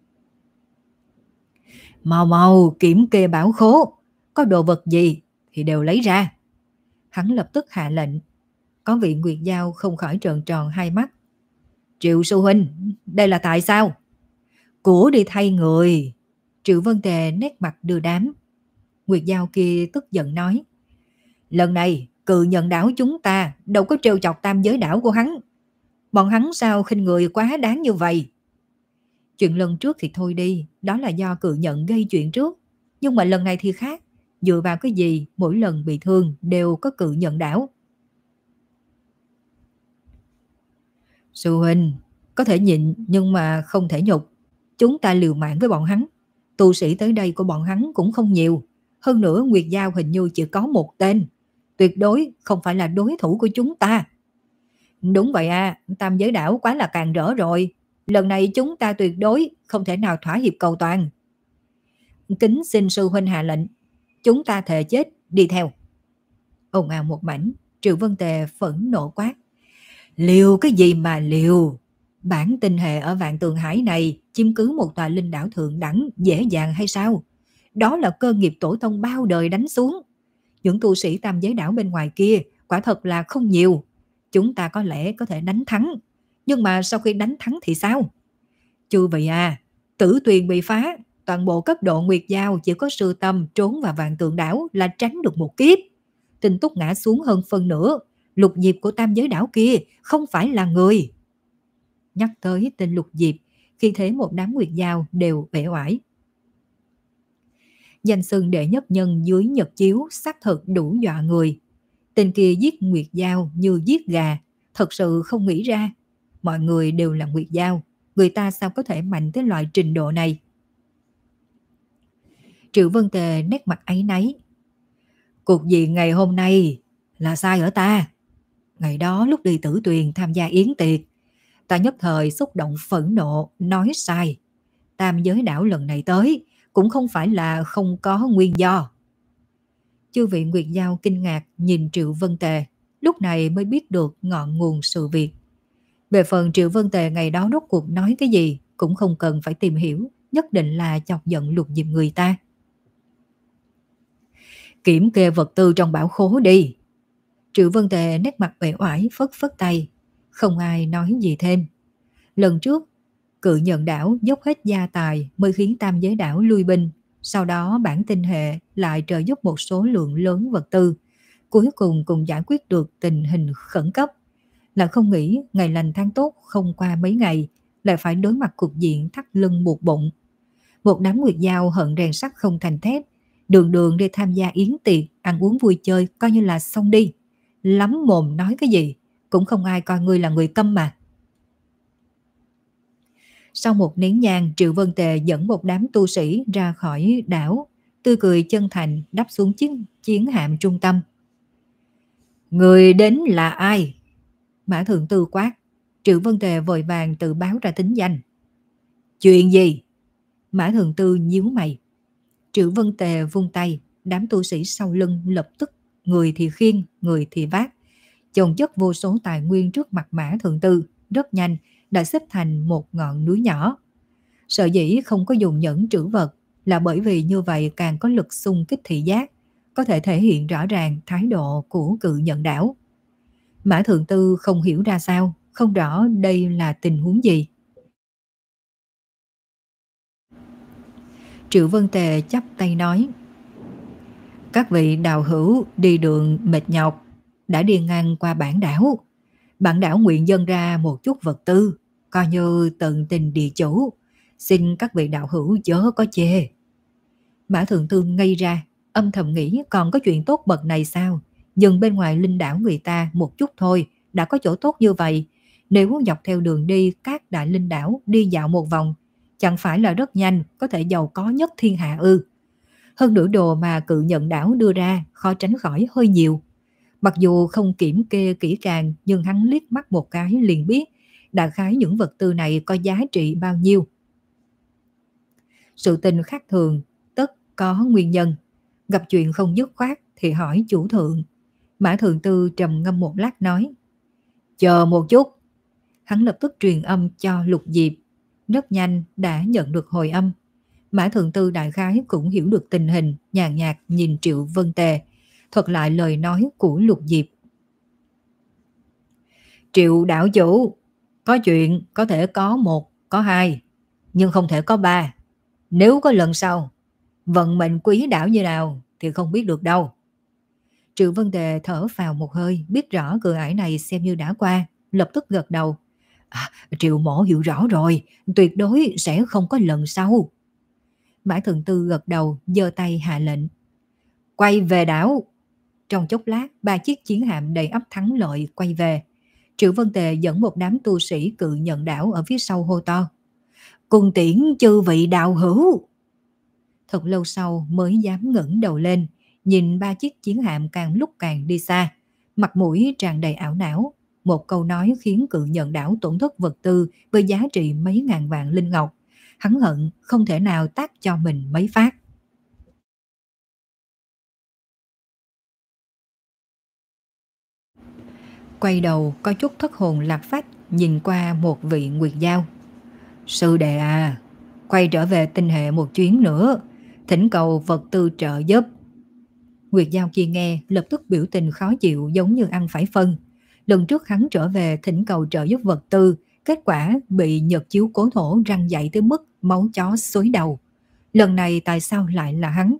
Mau mau kiểm kê bảo khố, có đồ vật gì thì đều lấy ra. Hắn lập tức hạ lệnh. Có vị Nguyệt Giao không khỏi trợn tròn hai mắt. Triệu sư huynh, đây là tại sao? Của đi thay người. Triệu Vân Tề nét mặt đưa đám. Nguyệt Giao kia tức giận nói. Lần này Cự Nhận đảo chúng ta đâu có trêu chọc Tam Giới đảo của hắn. Bọn hắn sao khinh người quá đáng như vậy? Chuyện lần trước thì thôi đi, đó là do Cự Nhận gây chuyện trước. Nhưng mà lần này thì khác, dựa vào cái gì mỗi lần bị thương đều có Cự Nhận đảo. Sư huynh, có thể nhịn nhưng mà không thể nhục. Chúng ta liều mạng với bọn hắn. Tu sĩ tới đây của bọn hắn cũng không nhiều. Hơn nữa Nguyệt Giao hình như chỉ có một tên. Tuyệt đối không phải là đối thủ của chúng ta. Đúng vậy à, Tam Giới đảo quá là càng rỡ rồi. Lần này chúng ta tuyệt đối không thể nào thỏa hiệp cầu toàn. Kính xin sư huynh hạ lệnh, chúng ta thề chết đi theo. Ồn ào một mảnh, Triệu Vân Tề phẫn nộ quát. Liều cái gì mà liều? Bản tinh hệ ở Vạn Tường Hải này chiếm cứ một tòa linh đảo thượng đẳng dễ dàng hay sao? Đó là cơ nghiệp tổ tông bao đời đánh xuống. Những tu sĩ Tam Giới đảo bên ngoài kia quả thật là không nhiều. Chúng ta có lẽ có thể đánh thắng. Nhưng mà sau khi đánh thắng thì sao? Chư vị à, Tử Tuyền bị phá, toàn bộ cấp độ Nguyệt Giao chỉ có Sư Tâm trốn vào Vạn Tượng đảo là tránh được một kiếp. Tinh Túc ngã xuống hơn phân nửa. Lục Diệp của Tam Giới đảo kia không phải là người. Nhắc tới tên Lục Diệp, khi thế một đám Nguyệt Giao đều uể oải. Danh xưng đệ nhất nhân dưới nhật chiếu xác thực đủ dọa người. Tên kia giết Nguyệt Giao như giết gà, thật sự không nghĩ ra. Mọi người đều là Nguyệt Giao, người ta sao có thể mạnh tới loại trình độ này? Triệu Vân Tề nét mặt áy náy. Cuộc diện ngày hôm nay là sai ở ta. Ngày đó lúc đi Tử Tuyền tham gia yến tiệc, ta nhất thời xúc động phẫn nộ, nói sai. Tam Giới đảo lần này tới cũng không phải là không có nguyên do. Chư vị Nguyệt Giao kinh ngạc nhìn Triệu Vân Tề, lúc này mới biết được ngọn nguồn sự việc. Về phần Triệu Vân Tề ngày đó rốt cuộc nói cái gì cũng không cần phải tìm hiểu, nhất định là chọc giận Lục Diệp người ta. Kiểm kê vật tư trong bảo khố đi. Triệu Vân Tề nét mặt uể oải phất phất tay, không ai nói gì thêm. Lần trước, Cự Nhận đảo dốc hết gia tài mới khiến Tam Giới đảo lui binh, sau đó bản tinh hệ lại trợ giúp một số lượng lớn vật tư, cuối cùng cùng giải quyết được tình hình khẩn cấp. Là không nghĩ ngày lành tháng tốt không qua mấy ngày, lại phải đối mặt cục diện thắt lưng buộc bụng. Một đám Nguyệt Giao hận rèn sắt không thành thép, đường đường đi tham gia yến tiệc, ăn uống vui chơi coi như là xong đi. Lắm mồm nói cái gì, cũng không ai coi ngươi là người câm mà. Sau một nén nhang, Triệu Vân Tề dẫn một đám tu sĩ ra khỏi đảo, tươi cười chân thành đắp xuống chiếc chiến hạm trung tâm. Người đến là ai? Mã Thượng Tư quát. Triệu Vân Tề vội vàng tự báo ra tính danh. Chuyện gì? Mã Thượng Tư nhíu mày. Triệu Vân Tề vung tay, đám tu sĩ sau lưng lập tức người thì khiêng, người thì vác, chồng chất vô số tài nguyên trước mặt Mã Thượng Tư, rất nhanh đã xếp thành một ngọn núi nhỏ. Sở dĩ không có dùng nhẫn trữ vật là bởi vì như vậy càng có lực xung kích thị giác, có thể thể hiện rõ ràng thái độ của Cự Nhận đảo. Mã Thượng Tư không hiểu ra sao, không rõ đây là tình huống gì. Triệu Vân Tề chắp tay nói: Các vị đạo hữu đi đường mệt nhọc, đã đi ngang qua bản đảo. Bản đảo nguyện dâng ra một chút vật tư, coi như tận tình địa chủ, xin các vị đạo hữu chớ có chê. Mã Thượng Tư ngây ra, âm thầm nghĩ còn có chuyện tốt bậc này sao? Dừng bên ngoài linh đảo người ta một chút thôi, đã có chỗ tốt như vậy. Nếu dọc theo đường đi các đại linh đảo đi dạo một vòng, chẳng phải là rất nhanh có thể giàu có nhất thiên hạ ư? Hơn nữa đồ mà Cự Nhận đảo đưa ra khó tránh khỏi hơi nhiều. Mặc dù không kiểm kê kỹ càng, nhưng hắn liếc mắt một cái liền biết đại khái những vật tư này có giá trị bao nhiêu. Sự tình khác thường tất có nguyên nhân, gặp chuyện không dứt khoát thì hỏi chủ thượng. Mã Thượng Tư trầm ngâm một lát nói: Chờ một chút. Hắn lập tức truyền âm cho Lục Diệp, rất nhanh đã nhận được hồi âm. Mã Thượng Tư đại khái cũng hiểu được tình hình, nhàn nhạt nhìn Triệu Vân Tề, thuật lại lời nói của Lục Diệp. Triệu đảo chủ, có chuyện có thể có một, có hai, nhưng không thể có ba. Nếu có lần sau, vận mệnh quý đảo như nào thì không biết được đâu. Triệu Vân Tề thở vào một hơi, biết rõ cửa ải này xem như đã qua, lập tức gật đầu. À, Triệu mổ hiểu rõ rồi, tuyệt đối sẽ không có lần sau. Mã Thượng Tư gật đầu, giơ tay hạ lệnh. Quay về đảo. Trong chốc lát, ba chiếc chiến hạm đầy ắp thắng lợi quay về. Triệu Vân Tề dẫn một đám tu sĩ Cự Nhận đảo ở phía sau hô to: Cùng tiễn chư vị đạo hữu. Thật lâu sau mới dám ngẩng đầu lên, nhìn ba chiếc chiến hạm càng lúc càng đi xa, mặt mũi tràn đầy ảo não. Một câu nói khiến Cự Nhận đảo tổn thất vật tư với giá trị mấy ngàn vạn linh ngọc. Hắn hận không thể nào tác cho mình mấy phát. Quay đầu có chút thất hồn lạc phách nhìn qua một vị Nguyệt Giao. Sư đệ à, quay trở về tinh hệ một chuyến nữa, thỉnh cầu vật tư trợ giúp. Nguyệt Giao kia nghe lập tức biểu tình khó chịu giống như ăn phải phân. Lần trước hắn trở về thỉnh cầu trợ giúp vật tư, kết quả bị Nhật Chiếu Cố Thổ răng dạy tới mức máu chó xối đầu. Lần này tại sao lại là hắn?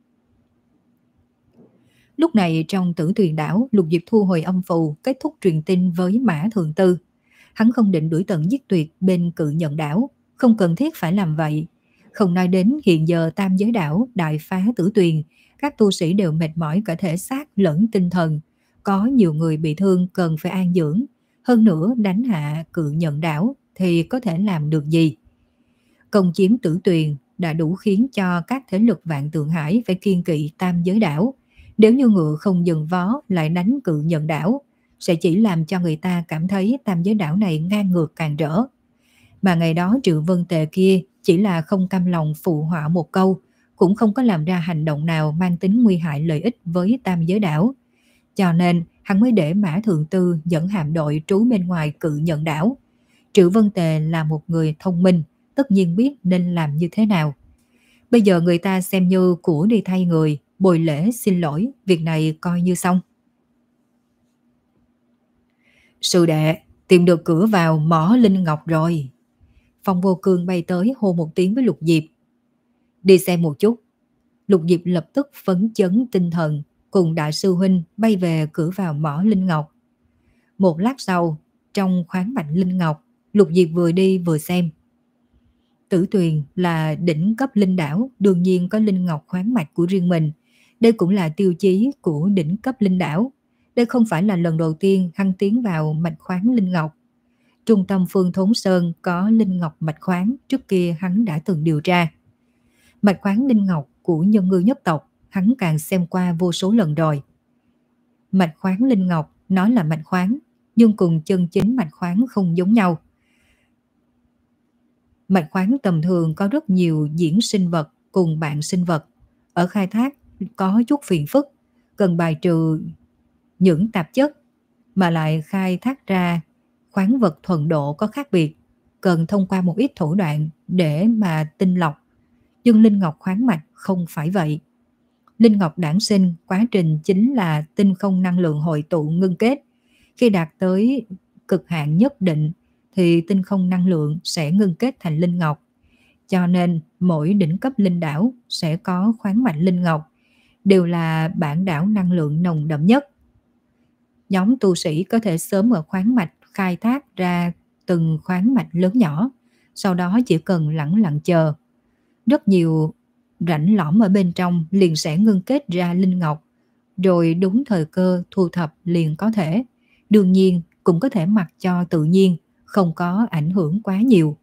Lúc này trong Tử Tuyền đảo, Lục Diệp thu hồi âm phù, kết thúc truyền tin với Mã Thượng Tư. Hắn không định đuổi tận giết tuyệt bên Cự Nhận đảo, không cần thiết phải làm vậy. Không nói đến hiện giờ Tam Giới đảo đại phá Tử Tuyền, các tu sĩ đều mệt mỏi cả thể xác lẫn tinh thần. Có nhiều người bị thương cần phải an dưỡng. Hơn nữa đánh hạ Cự Nhận đảo thì có thể làm được gì? Công chiếm Tử Tuyền đã đủ khiến cho các thế lực Vạn Tượng Hải phải kiêng kỵ Tam Giới đảo. Nếu như ngựa không dừng vó lại đánh Cự Nhận đảo, sẽ chỉ làm cho người ta cảm thấy Tam Giới đảo này ngang ngược càng rỡ. Mà ngày đó Triệu Vân Tề kia chỉ là không cam lòng phụ họa một câu, cũng không có làm ra hành động nào mang tính nguy hại lợi ích với tam giới đảo. Cho nên hắn mới để Mã Thượng Tư dẫn hạm đội trú bên ngoài Cự Nhận đảo. Triệu Vân Tề là một người thông minh, tất nhiên biết nên làm như thế nào. Bây giờ người ta xem như của đi thay người, bồi lễ xin lỗi, việc này coi như xong. Sư đệ, tìm được cửa vào mỏ Linh Ngọc rồi. Phong Vô Cương bay tới hô một tiếng với Lục Diệp. Đi xem một chút. Lục Diệp lập tức phấn chấn tinh thần, cùng đại sư huynh bay về cửa vào mỏ Linh Ngọc. Một lát sau, trong khoáng mạch Linh Ngọc, Lục Diệp vừa đi vừa xem. Tử Tuyền là đỉnh cấp linh đảo, đương nhiên có linh ngọc khoáng mạch của riêng mình. Đây cũng là tiêu chí của đỉnh cấp linh đảo. Đây không phải là lần đầu tiên hắn tiến vào mạch khoáng linh ngọc. Trung tâm Phương Thốn Sơn có linh ngọc mạch khoáng, trước kia hắn đã từng điều tra. Mạch khoáng linh ngọc của nhân ngư nhất tộc, hắn càng xem qua vô số lần rồi. Mạch khoáng linh ngọc nói là mạch khoáng, nhưng cùng chân chính mạch khoáng không giống nhau. Mạch khoáng tầm thường có rất nhiều diễn sinh vật cùng bạn sinh vật. Ở khai thác có chút phiền phức, cần bài trừ những tạp chất, mà lại khai thác ra khoáng vật thuần độ có khác biệt, cần thông qua một ít thủ đoạn để mà tinh lọc. Nhưng linh ngọc khoáng mạch không phải vậy. Linh ngọc đản sinh quá trình chính là tinh không năng lượng hội tụ ngưng kết. Khi đạt tới cực hạn nhất định thì tinh không năng lượng sẽ ngưng kết thành linh ngọc. Cho nên mỗi đỉnh cấp linh đảo sẽ có khoáng mạch linh ngọc, đều là bản đảo năng lượng nồng đậm nhất. Nhóm tu sĩ có thể sớm ở khoáng mạch khai thác ra từng khoáng mạch lớn nhỏ, sau đó chỉ cần lẳng lặng chờ. Rất nhiều rãnh lõm ở bên trong liền sẽ ngưng kết ra linh ngọc, rồi đúng thời cơ thu thập liền có thể. Đương nhiên cũng có thể mặc cho tự nhiên, không có ảnh hưởng quá nhiều.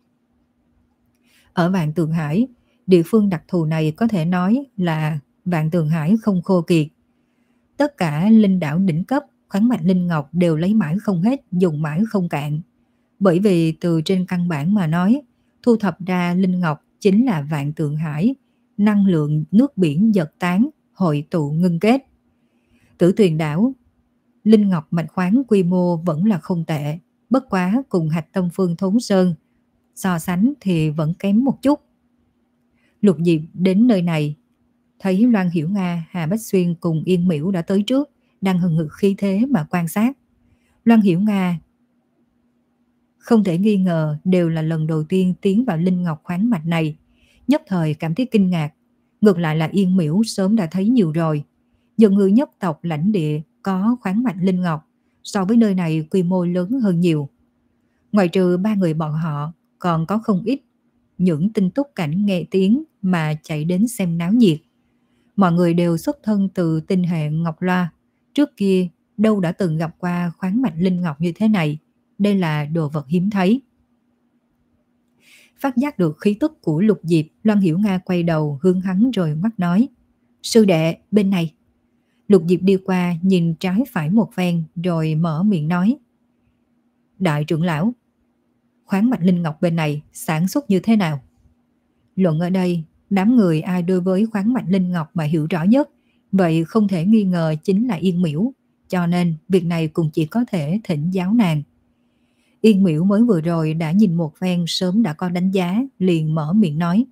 Ở Vạn Tường Hải, địa phương đặc thù này có thể nói là Vạn Tường Hải không khô kiệt. Tất cả linh đảo đỉnh cấp, khoáng mạch linh ngọc đều lấy mãi không hết, dùng mãi không cạn. Bởi vì từ trên căn bản mà nói, thu thập ra linh ngọc chính là Vạn Tường Hải, năng lượng nước biển giật tán, hội tụ ngưng kết. Tử Tuyền đảo, linh ngọc mạch khoáng quy mô vẫn là không tệ, bất quá cùng Hạch Tâm Phương Thốn Sơn so sánh thì vẫn kém một chút. Lục Diệp đến nơi này, thấy Loan Hiểu Nga, Hà Bách Xuyên cùng Yên Miễu đã tới trước, đang hừng hực khí thế mà quan sát. Loan Hiểu Nga không thể nghi ngờ đều là lần đầu tiên tiến vào linh ngọc khoáng mạch này, nhất thời cảm thấy kinh ngạc. Ngược lại là Yên Miễu sớm đã thấy nhiều rồi. Dân ngư nhất tộc lãnh địa có khoáng mạch linh ngọc, so với nơi này quy mô lớn hơn nhiều. Ngoài trừ ba người bọn họ, còn có không ít những tinh túc cảnh nghe tiếng mà chạy đến xem náo nhiệt. Mọi người đều xuất thân từ tinh hệ Ngọc Loa, trước kia đâu đã từng gặp qua khoáng mạch linh ngọc như thế này. Đây là đồ vật hiếm thấy. Phát giác được khí tức của Lục Diệp, Loan Hiểu Nga quay đầu hướng hắn rồi mắt nói: Sư đệ, bên này. Lục Diệp đi qua nhìn trái phải một phen rồi mở miệng nói: Đại trưởng lão, khoáng mạch linh ngọc bên này sản xuất như thế nào? Luận ở đây, đám người ai đối với khoáng mạch linh ngọc mà hiểu rõ nhất, vậy không thể nghi ngờ chính là Yên Miễu, cho nên việc này cũng chỉ có thể thỉnh giáo nàng. Yên Miễu mới vừa rồi đã nhìn một phen, sớm đã có đánh giá, liền mở miệng nói: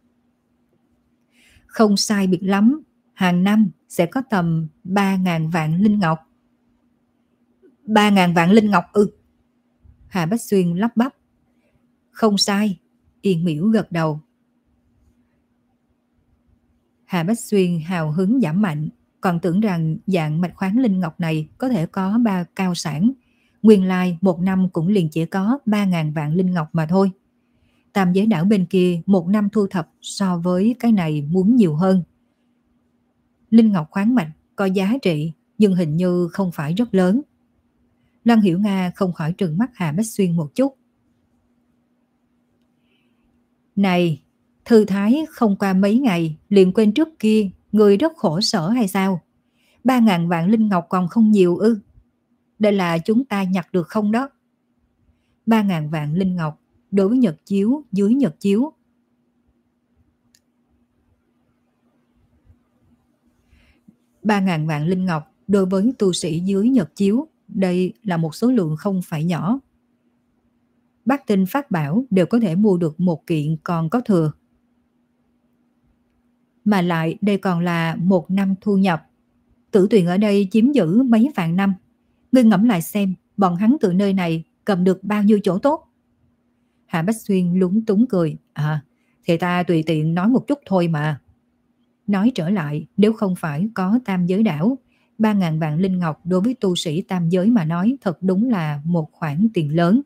Không sai biệt lắm, hàng năm sẽ có tầm ba ngàn vạn linh ngọc. Ba ngàn vạn linh ngọc ư? Hà Bách Xuyên lắp bắp. Không sai, Yên Miễu gật đầu. Hà Bách Xuyên hào hứng giảm mạnh, còn tưởng rằng dạng mạch khoáng linh ngọc này có thể có ba cao sản. Nguyên lai một năm cũng liền chỉ có ba ngàn vạn linh ngọc mà thôi. Tam giới đảo bên kia một năm thu thập so với cái này muốn nhiều hơn. Linh ngọc khoáng mạch có giá trị, nhưng hình như không phải rất lớn. Loan Hiểu Nga không khỏi trừng mắt Hà Bách Xuyên một chút. Này, thư thái không qua mấy ngày liền quên trước kia người rất khổ sở hay sao? Ba ngàn vạn linh ngọc còn không nhiều ư? Đây là chúng ta nhặt được không đó? Ba ngàn vạn linh ngọc đối với nhật chiếu dưới nhật chiếu. Ba ngàn vạn linh ngọc đối với tu sĩ dưới nhật chiếu, đây là một số lượng không phải nhỏ. Bát tinh pháp bảo đều có thể mua được một kiện còn có thừa. Mà lại đây còn là một năm thu nhập. Tử Tuyền ở đây chiếm giữ mấy vạn năm. Ngươi ngẫm lại xem, bọn hắn từ nơi này cầm được bao nhiêu chỗ tốt. Hạ Bách Xuyên lúng túng cười. À, thì ta tùy tiện nói một chút thôi mà. Nói trở lại, nếu không phải có tam giới đảo, ba ngàn vạn linh ngọc đối với tu sĩ tam giới mà nói thật đúng là một khoản tiền lớn.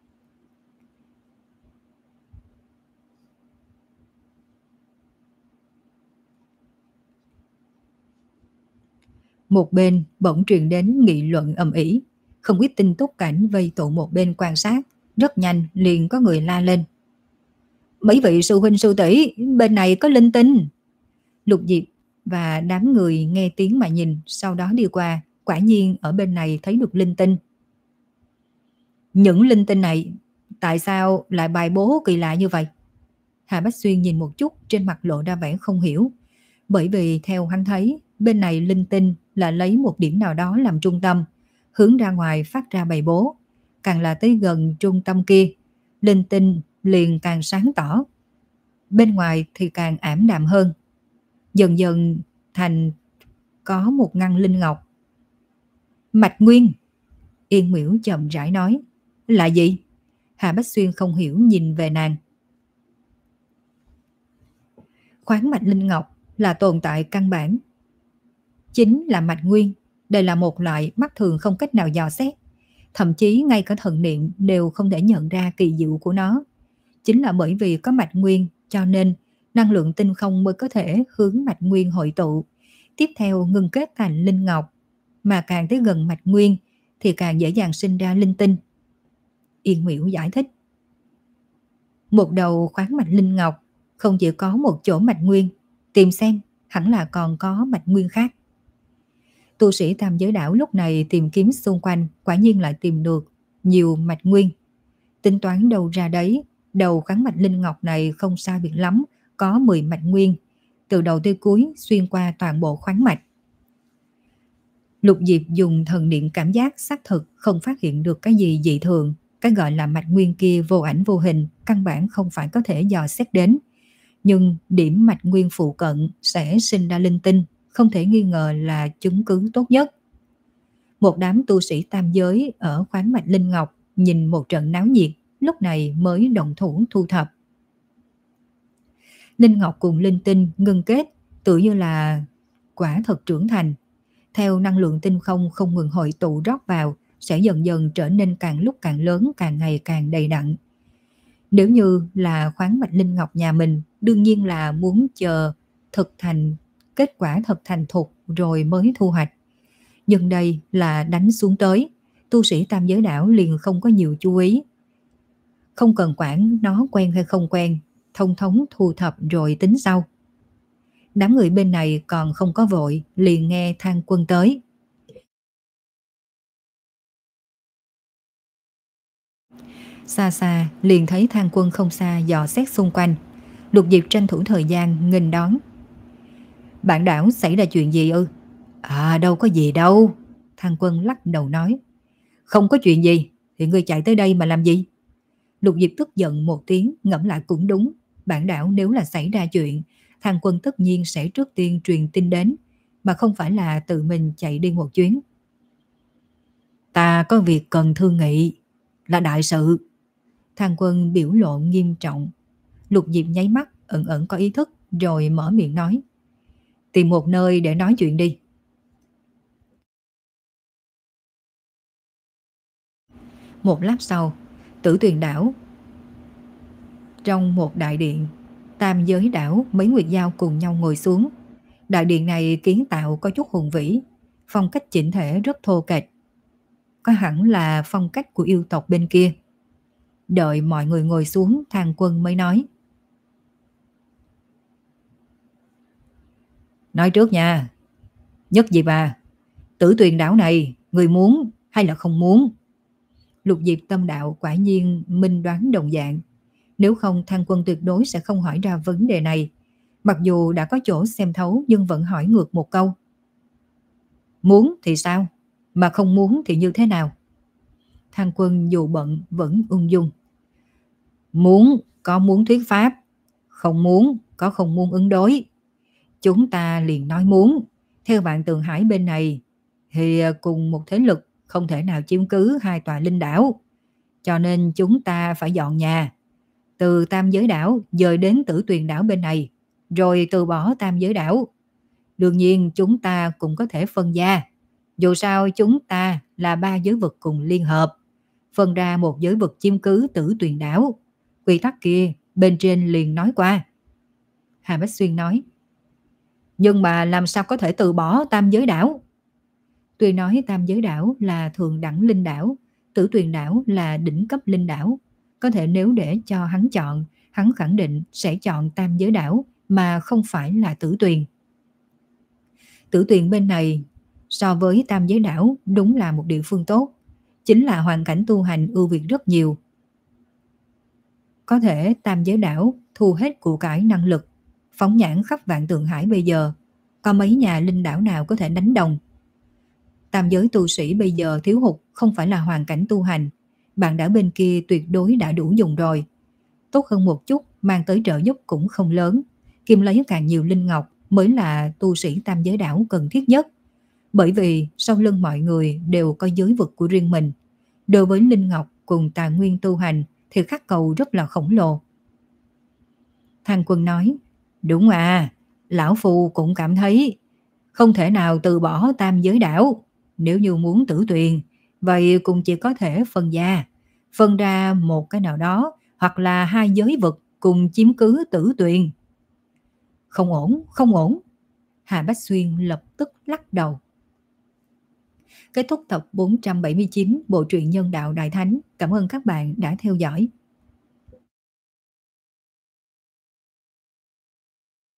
Một bên bỗng truyền đến nghị luận ầm ĩ, không ít tinh túc cảnh vây tụ một bên quan sát, rất nhanh liền có người la lên. Mấy vị sư huynh sư tỷ, bên này có linh tinh. Lục Diệp và đám người nghe tiếng mà nhìn, sau đó đi qua, quả nhiên ở bên này thấy được linh tinh. Những linh tinh này tại sao lại bài bố kỳ lạ như vậy? Hà Bách Xuyên nhìn một chút, trên mặt lộ ra vẻ không hiểu. Bởi vì theo hắn thấy, bên này linh tinh là lấy một điểm nào đó làm trung tâm, hướng ra ngoài phát ra bài bố. Càng là tới gần trung tâm kia, linh tinh liền càng sáng tỏ. Bên ngoài thì càng ảm đạm hơn. Dần dần thành có một ngăn linh ngọc. Mạch Nguyên. Yên Miễu chậm rãi nói. Là gì? Hà Bách Xuyên không hiểu nhìn về nàng. Khoáng mạch linh ngọc là tồn tại căn bản. Chính là mạch nguyên. Đây là một loại mắt thường không cách nào dò xét. Thậm chí ngay cả thần niệm đều không thể nhận ra kỳ diệu của nó. Chính là bởi vì có mạch nguyên cho nên năng lượng tinh không mới có thể hướng mạch nguyên hội tụ, tiếp theo ngưng kết thành linh ngọc, mà càng tới gần mạch nguyên thì càng dễ dàng sinh ra linh tinh. Yên Miễu giải thích. Một đầu khoáng mạch linh ngọc không chỉ có một chỗ mạch nguyên, tìm xem hẳn là còn có mạch nguyên khác. Tu sĩ tam giới đảo lúc này tìm kiếm xung quanh, quả nhiên lại tìm được nhiều mạch nguyên. Tính toán đầu ra đấy, đầu khoáng mạch linh ngọc này không sai biệt lắm, có mười mạch nguyên, từ đầu tới cuối xuyên qua toàn bộ khoáng mạch. Lục Diệp dùng thần niệm cảm giác xác thực không phát hiện được cái gì dị thường. Cái gọi là mạch nguyên kia vô ảnh vô hình, căn bản không phải có thể dò xét đến. Nhưng điểm mạch nguyên phụ cận sẽ sinh ra linh tinh, không thể nghi ngờ là chứng cứ tốt nhất. Một đám tu sĩ tam giới ở khoáng mạch linh ngọc nhìn một trận náo nhiệt, lúc này mới động thủ thu thập. Linh ngọc cùng linh tinh ngưng kết, tự như là quả thật trưởng thành. Theo năng lượng tinh không không ngừng hội tụ rót vào, sẽ dần dần trở nên càng lúc càng lớn, càng ngày càng đầy đặn. Nếu như là khoáng mạch linh ngọc nhà mình, đương nhiên là muốn chờ thực thành, kết quả thật thành thục rồi mới thu hoạch. Nhưng đây là đánh xuống tới, tu sĩ tam giới đảo liền không có nhiều chú ý. Không cần quản nó quen hay không quen, thông thống thu thập rồi tính sau. Đám người bên này còn không có vội, liền nghe Thang Quân tới. Xa xa liền thấy Thang Quân không xa dò xét xung quanh. Lục Diệp tranh thủ thời gian nghênh đón. Bạn đảo xảy ra chuyện gì ư? À đâu có gì đâu. Thang Quân lắc đầu nói. Không có chuyện gì thì ngươi chạy tới đây mà làm gì? Lục Diệp tức giận một tiếng, ngẫm lại cũng đúng. Bản đảo nếu là xảy ra chuyện, Thang Quân tất nhiên sẽ trước tiên truyền tin đến, mà không phải là tự mình chạy đi một chuyến. Ta có việc cần thương nghị, là đại sự. Thang Quân biểu lộ nghiêm trọng. Lục Diệp nháy mắt, ẩn ẩn có ý thức, rồi mở miệng nói. Tìm một nơi để nói chuyện đi. Một lát sau, Tử Tuyền đảo. Trong một đại điện, tam giới đảo mấy nguyệt giao cùng nhau ngồi xuống. Đại điện này kiến tạo có chút hùng vĩ, phong cách chỉnh thể rất thô kệch. Có hẳn là phong cách của yêu tộc bên kia. Đợi mọi người ngồi xuống, Thang Quân mới nói. Nói trước nha. Nhất gì bà, Tử Tuyền đảo này, người muốn hay là không muốn? Lục Diệp tâm đạo quả nhiên minh đoán đồng dạng. Nếu không Thang Quân tuyệt đối sẽ không hỏi ra vấn đề này. Mặc dù đã có chỗ xem thấu nhưng vẫn hỏi ngược một câu. Muốn thì sao? Mà không muốn thì như thế nào? Thang Quân dù bận vẫn ung dung. Muốn có muốn thuyết pháp, không muốn có không muốn ứng đối. Chúng ta liền nói muốn. Theo Vạn Tường Hải bên này thì cùng một thế lực không thể nào chiếm cứ hai tòa linh đảo. Cho nên chúng ta phải dọn nhà. Từ Tam Giới đảo dời đến Tử Tuyền đảo bên này, rồi từ bỏ Tam Giới đảo. Đương nhiên chúng ta cũng có thể phân gia. Dù sao chúng ta là ba giới vực cùng liên hợp. Phân ra một giới vực chiếm cứ Tử Tuyền đảo. Quy tắc kia bên trên liền nói qua. Hà Bách Xuyên nói. Nhưng mà làm sao có thể từ bỏ Tam Giới đảo? Tuy nói Tam Giới đảo là thường đẳng linh đảo, Tử Tuyền đảo là đỉnh cấp linh đảo. Có thể nếu để cho hắn chọn, hắn khẳng định sẽ chọn Tam Giới đảo mà không phải là Tử Tuyền. Tử Tuyền bên này so với Tam Giới đảo đúng là một địa phương tốt, chính là hoàn cảnh tu hành ưu việt rất nhiều. Có thể Tam Giới đảo thu hết của cải năng lực, phóng nhãn khắp Vạn Tượng Hải bây giờ, có mấy nhà linh đảo nào có thể đánh đồng. Tam giới tu sĩ bây giờ thiếu hụt không phải là hoàn cảnh tu hành, bạn đảo bên kia tuyệt đối đã đủ dùng rồi. Tốt hơn một chút, mang tới trợ giúp cũng không lớn, kiếm lấy càng nhiều linh ngọc mới là tu sĩ Tam Giới đảo cần thiết nhất. Bởi vì sau lưng mọi người đều có giới vực của riêng mình. Đối với linh ngọc cùng tài nguyên tu hành thì khắc cầu rất là khổng lồ. Thang Quân nói, đúng à, lão phu cũng cảm thấy không thể nào từ bỏ Tam Giới đảo. Nếu như muốn Tử Tuyền, vậy cũng chỉ có thể phân gia, phân ra một cái nào đó, hoặc là hai giới vực cùng chiếm cứ Tử Tuyền. Không ổn, không ổn. Hà Bách Xuyên lập tức lắc đầu. Kết thúc tập bốn trăm bảy mươi chín bộ truyện Nhân đạo Đại Thánh. Cảm ơn các bạn đã theo dõi.